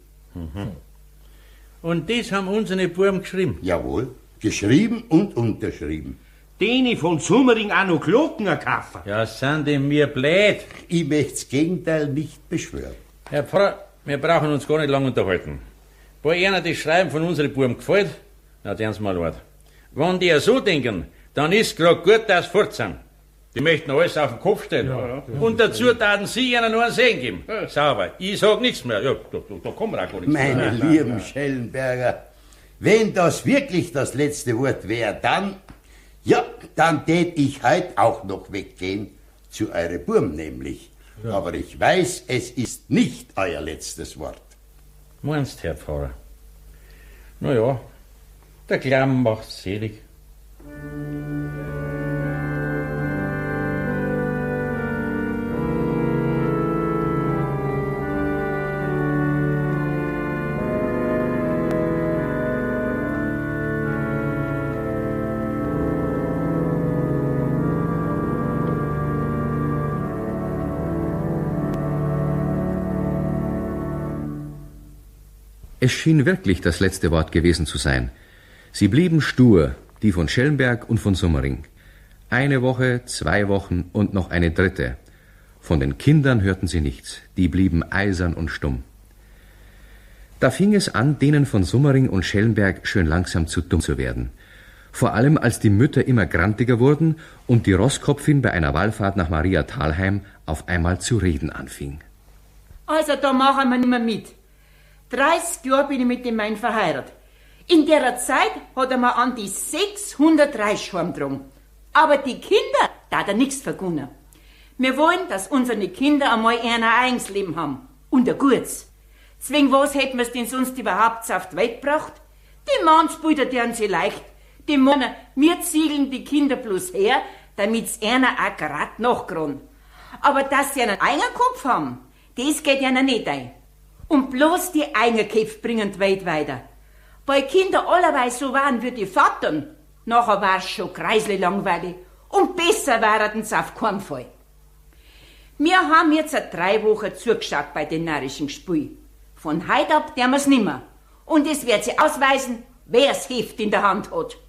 Und das haben unsere Buben geschrieben? Jawohl, geschrieben und unterschrieben. Deni von Sommering auch noch Glocken kaufen? Ja, sind die mir blöd. Ich möchte das Gegenteil nicht beschwören. Herr Pfarrer, wir brauchen uns gar nicht lange unterhalten. Bei einer das Schreiben von unseren Buben gefällt, na, deren Sie mal Wort. Wenn die so denken, dann ist grad gut, dass sie fort sind. Die möchten alles auf den Kopf stellen. Und dazu taten Sie ihnen nur einen Segen geben. Sauber. Ich sag nichts mehr. Ja, da kommen wir auch gar nichts mehr. Meine lieben Schellenberger, wenn das wirklich das letzte Wort wäre, dann tät ich heute auch noch weggehen, zu eure Burm nämlich. Ja. Aber ich weiß, es ist nicht euer letztes Wort. Meinst, Herr Pfarrer? Na ja, der Glauben macht selig. Es schien wirklich das letzte Wort gewesen zu sein. Sie blieben stur, die von Schellenberg und von Sommering. 1 Woche, 2 Wochen und noch eine 3. Von den Kindern hörten sie nichts, die blieben eisern und stumm. Da fing es an, denen von Sommering und Schellenberg schön langsam zu dumm zu werden. Vor allem, als die Mütter immer grantiger wurden und die Rosskopfin bei einer Wallfahrt nach Maria Thalheim auf einmal zu reden anfing. Also, da machen wir nimmer mit. 30 Jahre bin ich mit dem Mann verheiratet. In der Zeit hat er mir an die 600 Reis heimgetragen. Aber die Kinder, da hat er nichts vergunnen. Wir wollen, dass unsere Kinder einmal ein eigenes Leben haben. Und ein gutes. Zwing was hätten wir es denn sonst überhaupt auf die Welt gebracht? Die Mannsbrüder, deren sie leicht. Die meinen, wir ziegeln die Kinder bloß her, damit's einer auch grad nachgrund. Aber dass sie einen eigenen Kopf haben, das geht ihnen nicht ein. Und bloß die Eigenköpfe bringen die Welt weiter. Bei Kindern allerweise so waren wie die Vatern, nachher war's schon kreisli langweilig und besser wären's auf keinen Fall. Wir haben jetzt 3 Wochen zugeschaut bei den närrischen Spiel. Von heute ab der wir's nimmer. Und es wird sich ausweisen, wer's Heft in der Hand hat.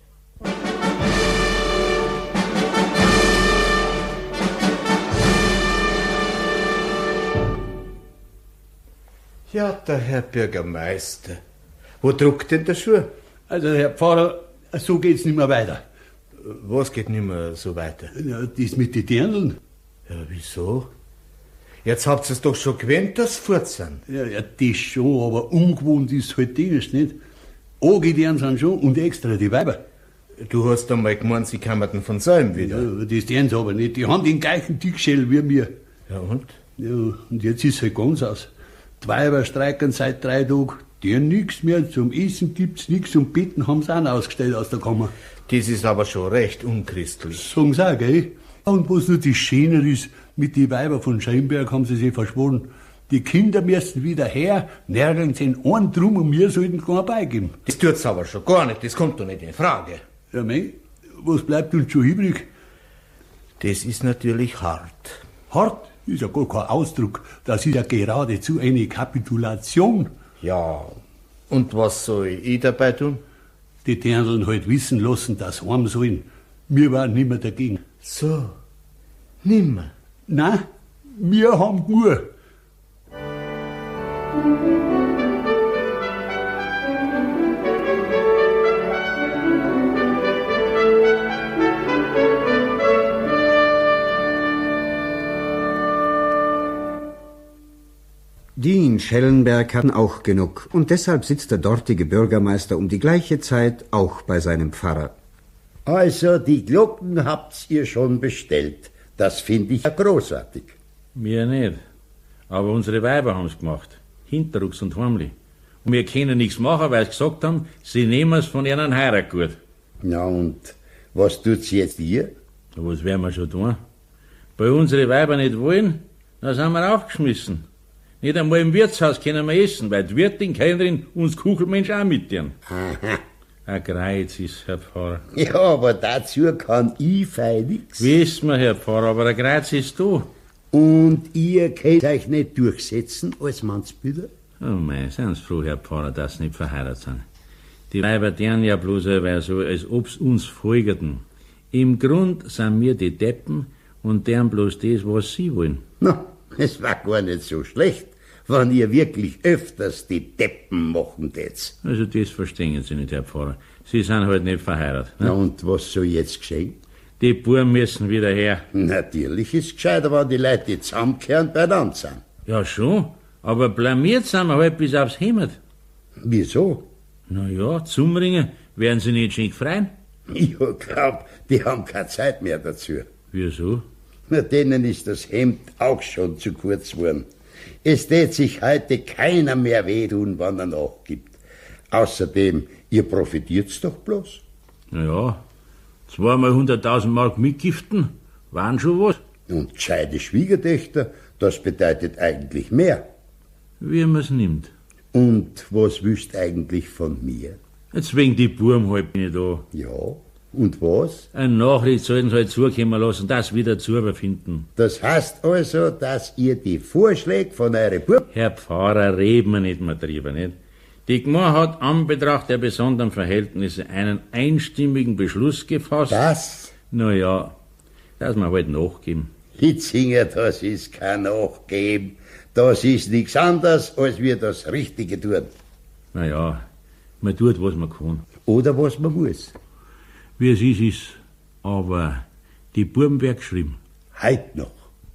Ja, der Herr Bürgermeister. Wo druckt denn der Schuh? Also, Herr Pfarrer, so geht's nicht mehr weiter. Was geht nicht mehr so weiter? Ja, das mit den Dirndln. Ja, wieso? Jetzt habt ihr's doch schon gewöhnt, dass sie fort sind. Ja, das schon, aber ungewohnt ist halt das nicht. Angedient sind schon und extra die Weiber. Du hast einmal gemeint, sie kommen von Salm wieder. Ja, das tun sie aber nicht. Die haben den gleichen Dickschell wie mir. Ja, und? Ja, und jetzt ist halt ganz aus. Die Weiber streiken seit 3 Tagen. Deren nix mehr, zum Essen gibt's nix und Betten haben sie auch ausgestellt aus der Kammer. Das ist aber schon recht unchristlich. Sagen sie auch, gell? Und was nur das Schöne ist, mit den Weibern von Schellenberg haben sie sich verschworen. Die Kinder müssen wieder her, närgeln sie in einen drum und wir sollten keinen beigeben. Das tut's aber schon gar nicht, das kommt doch nicht in Frage. Ja, mei, was bleibt uns schon übrig? Das ist natürlich hart. Hart? Ist ja gar kein Ausdruck. Das ist ja geradezu eine Kapitulation. Ja, und was soll ich dabei tun? Die Dirndln halt wissen lassen, dass sie heim sollen. Wir waren nimmer dagegen. So, nimmer? Nein, wir haben nur. Die in Schellenberg hatten auch genug, und deshalb sitzt der dortige Bürgermeister um die gleiche Zeit auch bei seinem Pfarrer. Also, die Glocken habt's ihr schon bestellt. Das finde ich ja großartig. Wir nicht. Aber unsere Weiber haben's gemacht. Hinterrucks und heimlich. Und wir können nichts machen, weil sie gesagt haben, sie nehmen es von ihren Heiratgut. Na und was tut's jetzt hier? Was werden wir schon tun? Bei unsere Weiber nicht wollen, dann sind wir aufgeschmissen. Nicht einmal im Wirtshaus können wir essen, weil die Wirtin, Kellnerin und das Kuchelmensch auch mit denen. Aha. Ein Kreuz ist, Herr Pfarrer. Ja, aber dazu kann ich fein nix. Wissen wir, Herr Pfarrer, aber ein Kreuz ist da. Und ihr könnt euch nicht durchsetzen als Mannsbilder? Oh mei, seien Sie froh, Herr Pfarrer, dass Sie nicht verheiratet sind. Die Weiber deren ja bloß weil so, als ob's uns folgerten. Im Grund sind wir die Deppen und deren bloß das, was sie wollen. Na, es war gar nicht so schlecht, wenn ihr wirklich öfters die Deppen machen tät's. Also das verstehen Sie nicht, Herr Pfarrer. Sie sind halt nicht verheiratet. Ne? Na und was soll jetzt geschehen? Die Buben müssen wieder her. Natürlich ist gescheiter, wenn die Leute zusammenkehren beieinander sind. Ja schon, aber blamiert sind wir halt bis aufs Hemd. Wieso? Na ja, zum Ringen werden sie nicht schick freien. Ich glaub, die haben keine Zeit mehr dazu. Wieso? Na, denen ist das Hemd auch schon zu kurz geworden. Es tät sich heute keiner mehr wehtun, wann er nachgibt. Außerdem, ihr profitiert's doch bloß. Na ja, 100.000 Mark mitgiften, waren schon was. Und gescheite Schwiegertöchter, das bedeutet eigentlich mehr. Wie man's nimmt. Und was wüsst eigentlich von mir? Jetzt wegen die Buben halt bin ich da. Ja, und was? Eine Nachricht sollten sie halt zukommen lassen, das wieder zu überfinden. Das heißt also, dass ihr die Vorschläge von euren Buben... Herr Pfarrer, reden wir nicht mehr drüber, nicht? Die Gmor hat an Betracht der besonderen Verhältnisse einen einstimmigen Beschluss gefasst. Was? Na ja, dass wir halt nachgeben. Hitzinger, das ist kein Nachgeben. Das ist nichts anderes, als wir das Richtige tun. Na ja, man tut, was man kann. Oder was man muss. Wie es ist. Aber die Buben werden geschrieben. Heut noch.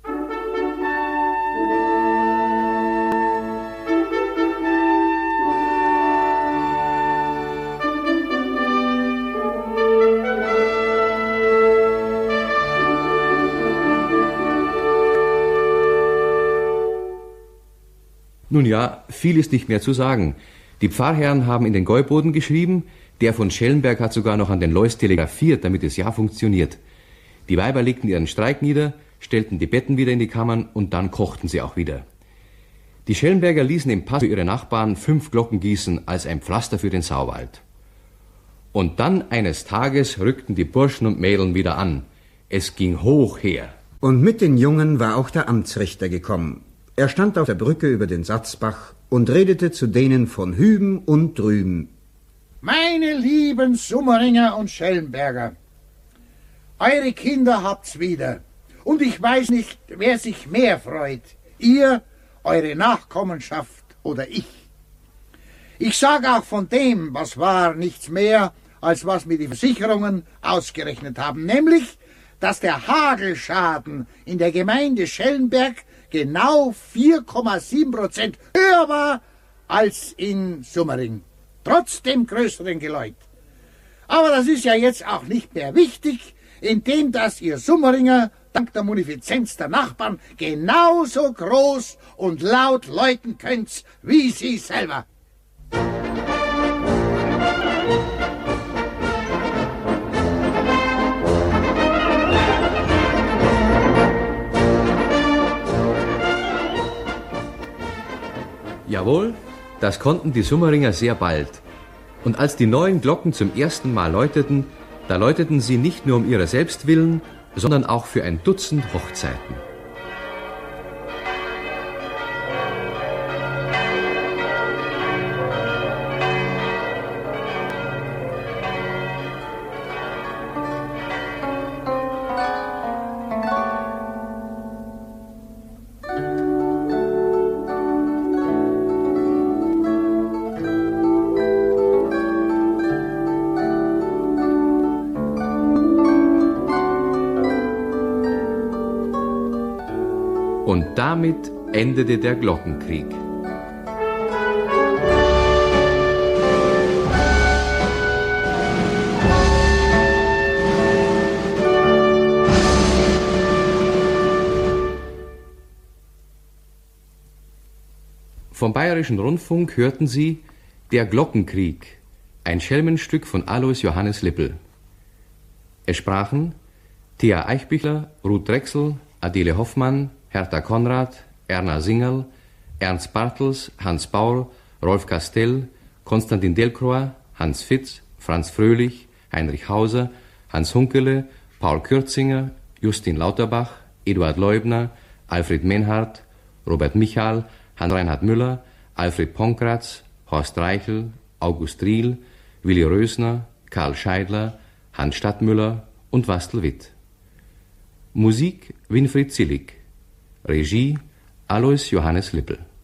Nun ja, viel ist nicht mehr zu sagen. Die Pfarrherren haben in den Gäuboden geschrieben, der von Schellenberg hat sogar noch an den Lois telegrafiert, damit es ja funktioniert. Die Weiber legten ihren Streik nieder, stellten die Betten wieder in die Kammern und dann kochten sie auch wieder. Die Schellenberger ließen im Pass für ihre Nachbarn 5 Glocken gießen als ein Pflaster für den Sauwald. Und dann eines Tages rückten die Burschen und Mädeln wieder an. Es ging hoch her. Und mit den Jungen war auch der Amtsrichter gekommen. Er stand auf der Brücke über den Satzbach und redete zu denen von hüben und drüben. Meine lieben Summeringer und Schellenberger, eure Kinder habt's wieder. Und ich weiß nicht, wer sich mehr freut. Ihr, eure Nachkommenschaft oder ich. Ich sag auch von dem, was war, nichts mehr, als was mir die Versicherungen ausgerechnet haben. Nämlich, dass der Hagelschaden in der Gemeinde Schellenberg genau 4,7% höher war als in Summering. Trotz dem größeren Geläut. Aber das ist ja jetzt auch nicht mehr wichtig, indem dass ihr Summeringer dank der Munifizenz der Nachbarn genauso groß und laut läuten könnt wie sie selber. Jawohl, das konnten die Summeringer sehr bald. Und als die neuen Glocken zum ersten Mal läuteten, da läuteten sie nicht nur um ihrer selbst willen, sondern auch für ein Dutzend Hochzeiten. Und damit endete der Glockenkrieg. Vom Bayerischen Rundfunk hörten Sie Der Glockenkrieg, ein Schelmenstück von Alois Johannes Lippel. Es sprachen Thea Eichbichler, Ruth Drechsel, Adele Hoffmann, Hertha Konrad, Erna Singerl, Ernst Bartels, Hans Baur, Rolf Castell, Konstantin Delcroix, Hans Fitz, Franz Fröhlich, Heinrich Hauser, Hans Hunkele, Paul Kürzinger, Justin Lauterbach, Eduard Leubner, Alfred Menhardt, Robert Michal, Hans-Reinhard Müller, Alfred Ponkratz, Horst Reichel, August Riehl, Willi Rösner, Karl Scheidler, Hans Stadtmüller und Wastl Witt. Musik Winfried Zillig. Regie Alois Johannes Lippel.